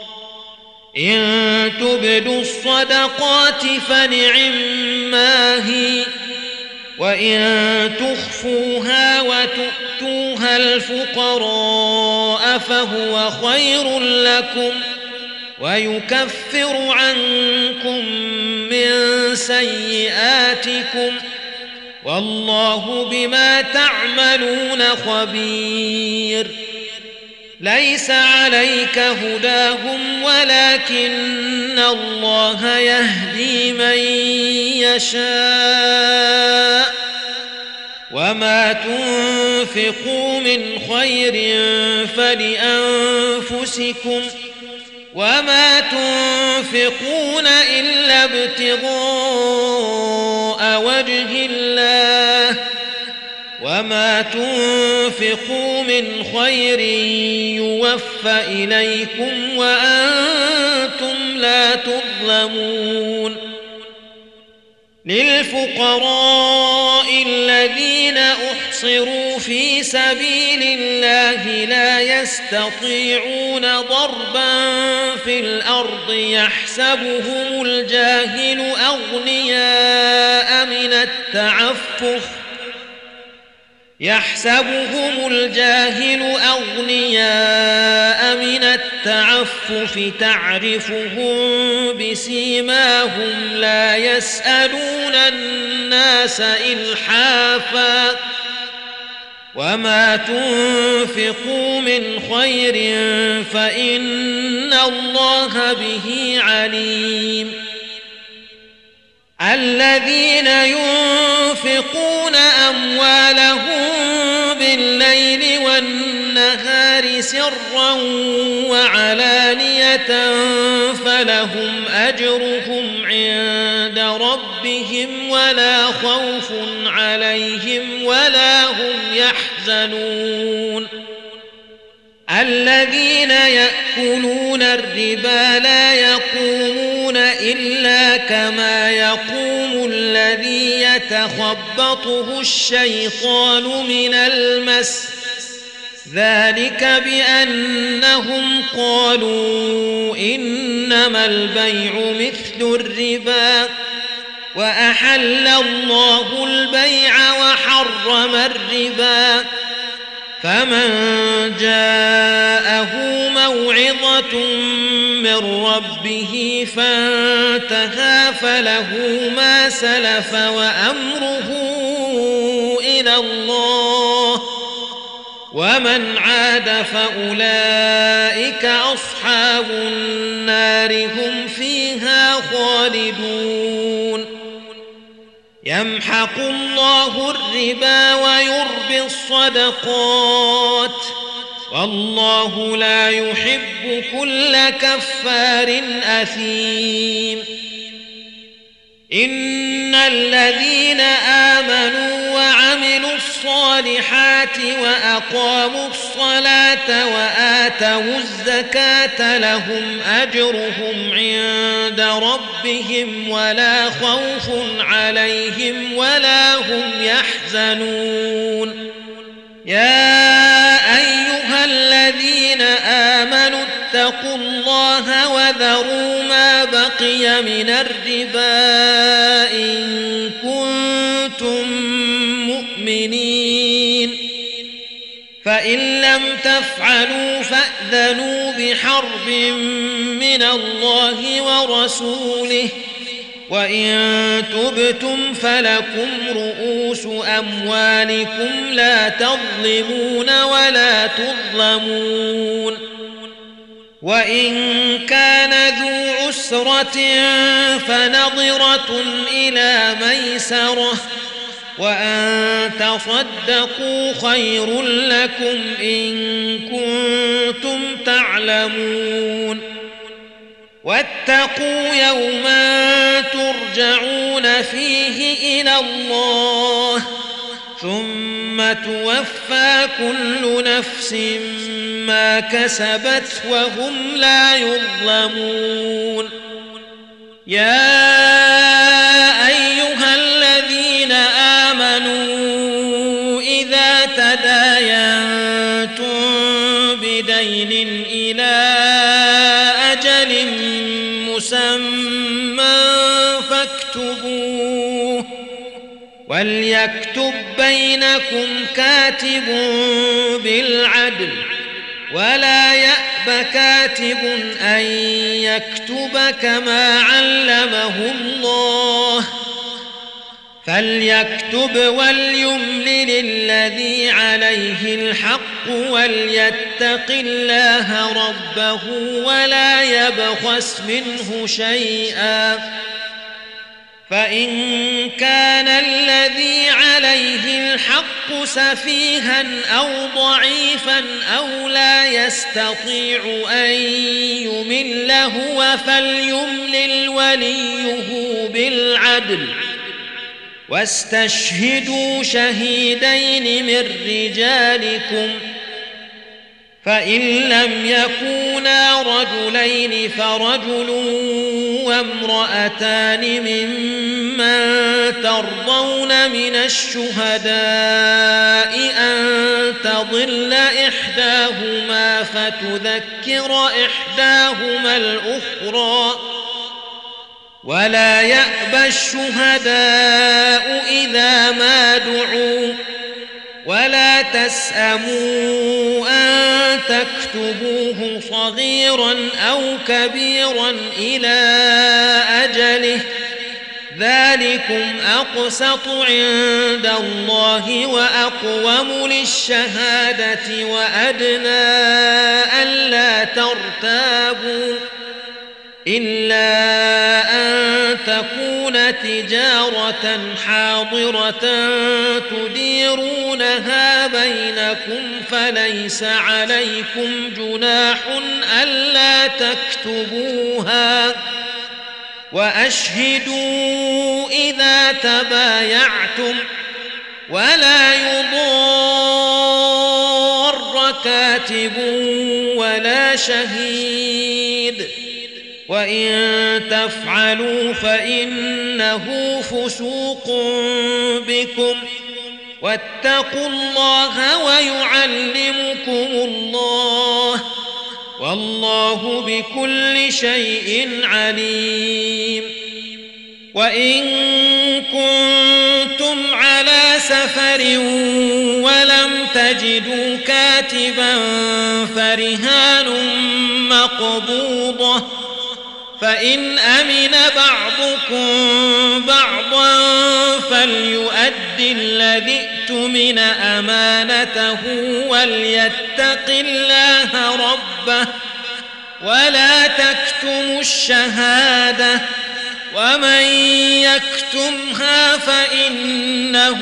إن تبدوا الصدقات فنعما هي وإن تخفوها وتؤتوها الفقراء فهو خير لكم ويكفر عنكم من سيئاتكم والله بما تعملون خبير. ليس عليك هداهم ولكن الله يهدي من يشاء وما تنفقوا من خير فلأنفسكم وما تنفقون إلا ابتغاء وجه الله وما تنفقوا من خير يوفى إليكم وأنتم لا تظلمون. للفقراء الذين أحصروا في سبيل الله لا يستطيعون ضربا في الأرض يحسبهم الجاهل أغنياء من التعفف يحسبهم الجاهل أغنياء من التعفف تعرفهم بسيماهم لا يسألون الناس إلحافا وما تنفقوا من خير فإن الله به عليم. الذين ينفقون أموالهم بالليل والنهار سرا وعلانية فلهم أجرهم عند ربهم ولا خوف عليهم ولا هم يحزنون. الذين يأكلون الربا لا يقومون إلا كما يقوم الذي يتخبطه الشيطان من المس ذلك بأنهم قالوا إنما البيع مثل الربا وأحل الله البيع وحرم الربا. فمن جاءه موعظة من ربه فانتهى فله ما سلف وأمره إلى الله ومن عاد فأولئك أصحاب النار هم فيها خالدون. يمحق الله الربا ويربي الصدقات والله لا يحب كل كفار أثيم. إن الذين آمنوا وعملوا الصالحات وأقاموا الصلاة وآتوا الزكاة لهم أجرهم عند ربهم ولا خوف عليهم ولا هم يحزنون. يا أيها الذين آمنوا اتقوا الله وذروا ما بقي من الربا إن كنتم مؤمنين، فإن لم تفعلوا فأذنوا بحرب من الله ورسوله، وإن تبتم فلكم رؤوس أموالكم لا تظلمون ولا تظلمون. وإن كان ذو عسرة فنظرة إلى ميسرة، وأن تصدقوا خير لكم إن كنتم تعلمون. واتقوا يوما ترجعون فيه إلى الله ثم توفى كل نفس ما كسبت وهم لا يظلمون. يا أيها الذين آمنوا إذا تداينتم بدين إلى أجل مسمى فاكتبوه، وليكتب بينكم كاتب بالعدل ولا يأب كاتب أن يكتب كما علمه الله، فليكتب وليملل الذي عليه الحق وليتق الله ربه ولا يبخس منه شيئا، فإن كان الذي عليه الحق سفيها أو ضعيفا أو لا يستطيع أن يمل هو فليملل وليه بالعدل، واستشهدوا شهيدين من رجالكم، فإن لم يكونا رجلين فرجل وامرأتان ممن ترضون من الشهداء أن تضل إحداهما فتذكر إحداهما الأخرى، ولا يأبى الشهداء إذا ما دعوا، ولا تسأموا أن تكتبوه صغيرا أو كبيرا إلى أجله، ذلكم أقسط عند الله وأقوم للشهادة وأدنى ألا ترتابوا، إلا أن تكون تجارة حاضرة تديرونها بينكم فليس عليكم جناح ألا تكتبوها، وأشهدوا إذا تبايعتم، ولا يضار كاتب ولا شهيد، وإن تفعلوا فإنه فسوق بكم، واتقوا الله ويعلمكم الله، والله بكل شيء عليم. وإن كنتم على سفر ولم تجدوا كاتبا فرهان مقبوضة، فإن أمن بعضكم بعضا فليؤدي الذي اؤتمن أمانته وليتق الله ربه، ولا تكتموا الشهادة، ومن يكتمها فإنه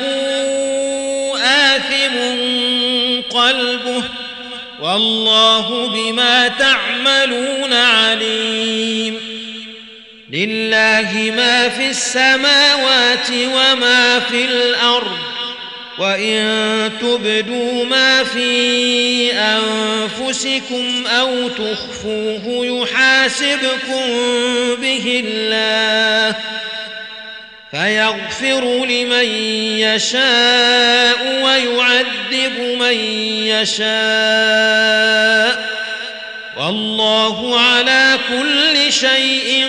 آثم قلبه، والله بما تعملون عليم. لله ما في السماوات وما في الأرض، وإن تبدوا ما في أنفسكم أو تخفوه يحاسبكم به الله فيغفر لمن يشاء ويعذب من يشاء والله على كل شيء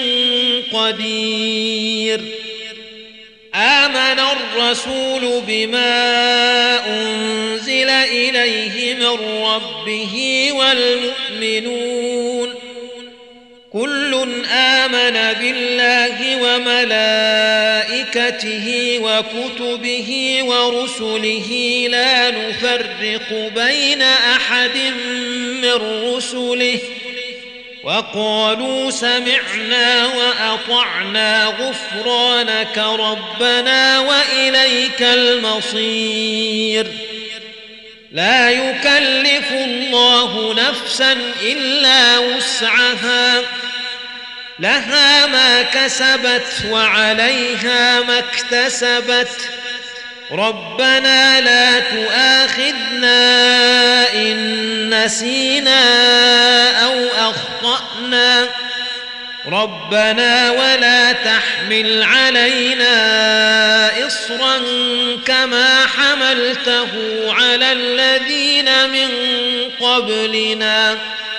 قدير. آمن الرسول بما أنزل إليه من ربه والمؤمنون كل آمن بالله وملائكته وكتبه ورسله لا نفرق بين أحد من رسله وقالوا سمعنا وأطعنا غفرانك ربنا وإليك المصير. لا يكلف الله نفسا إلا وسعها لها ما كسبت وعليها ما اكتسبت ربنا لا تؤاخذنا إن نسينا أو أخطأنا ربنا ولا تحمل علينا إصرا كما حملته على الذين من قبلنا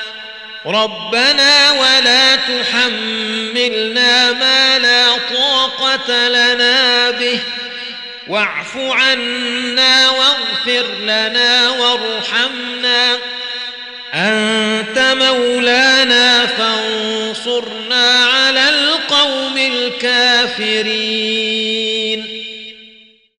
ربنا ولا تحملنا ما لا طاقة لنا به واعف عنا واغفر لنا وارحمنا أنت مولانا فانصرنا على القوم الكافرين.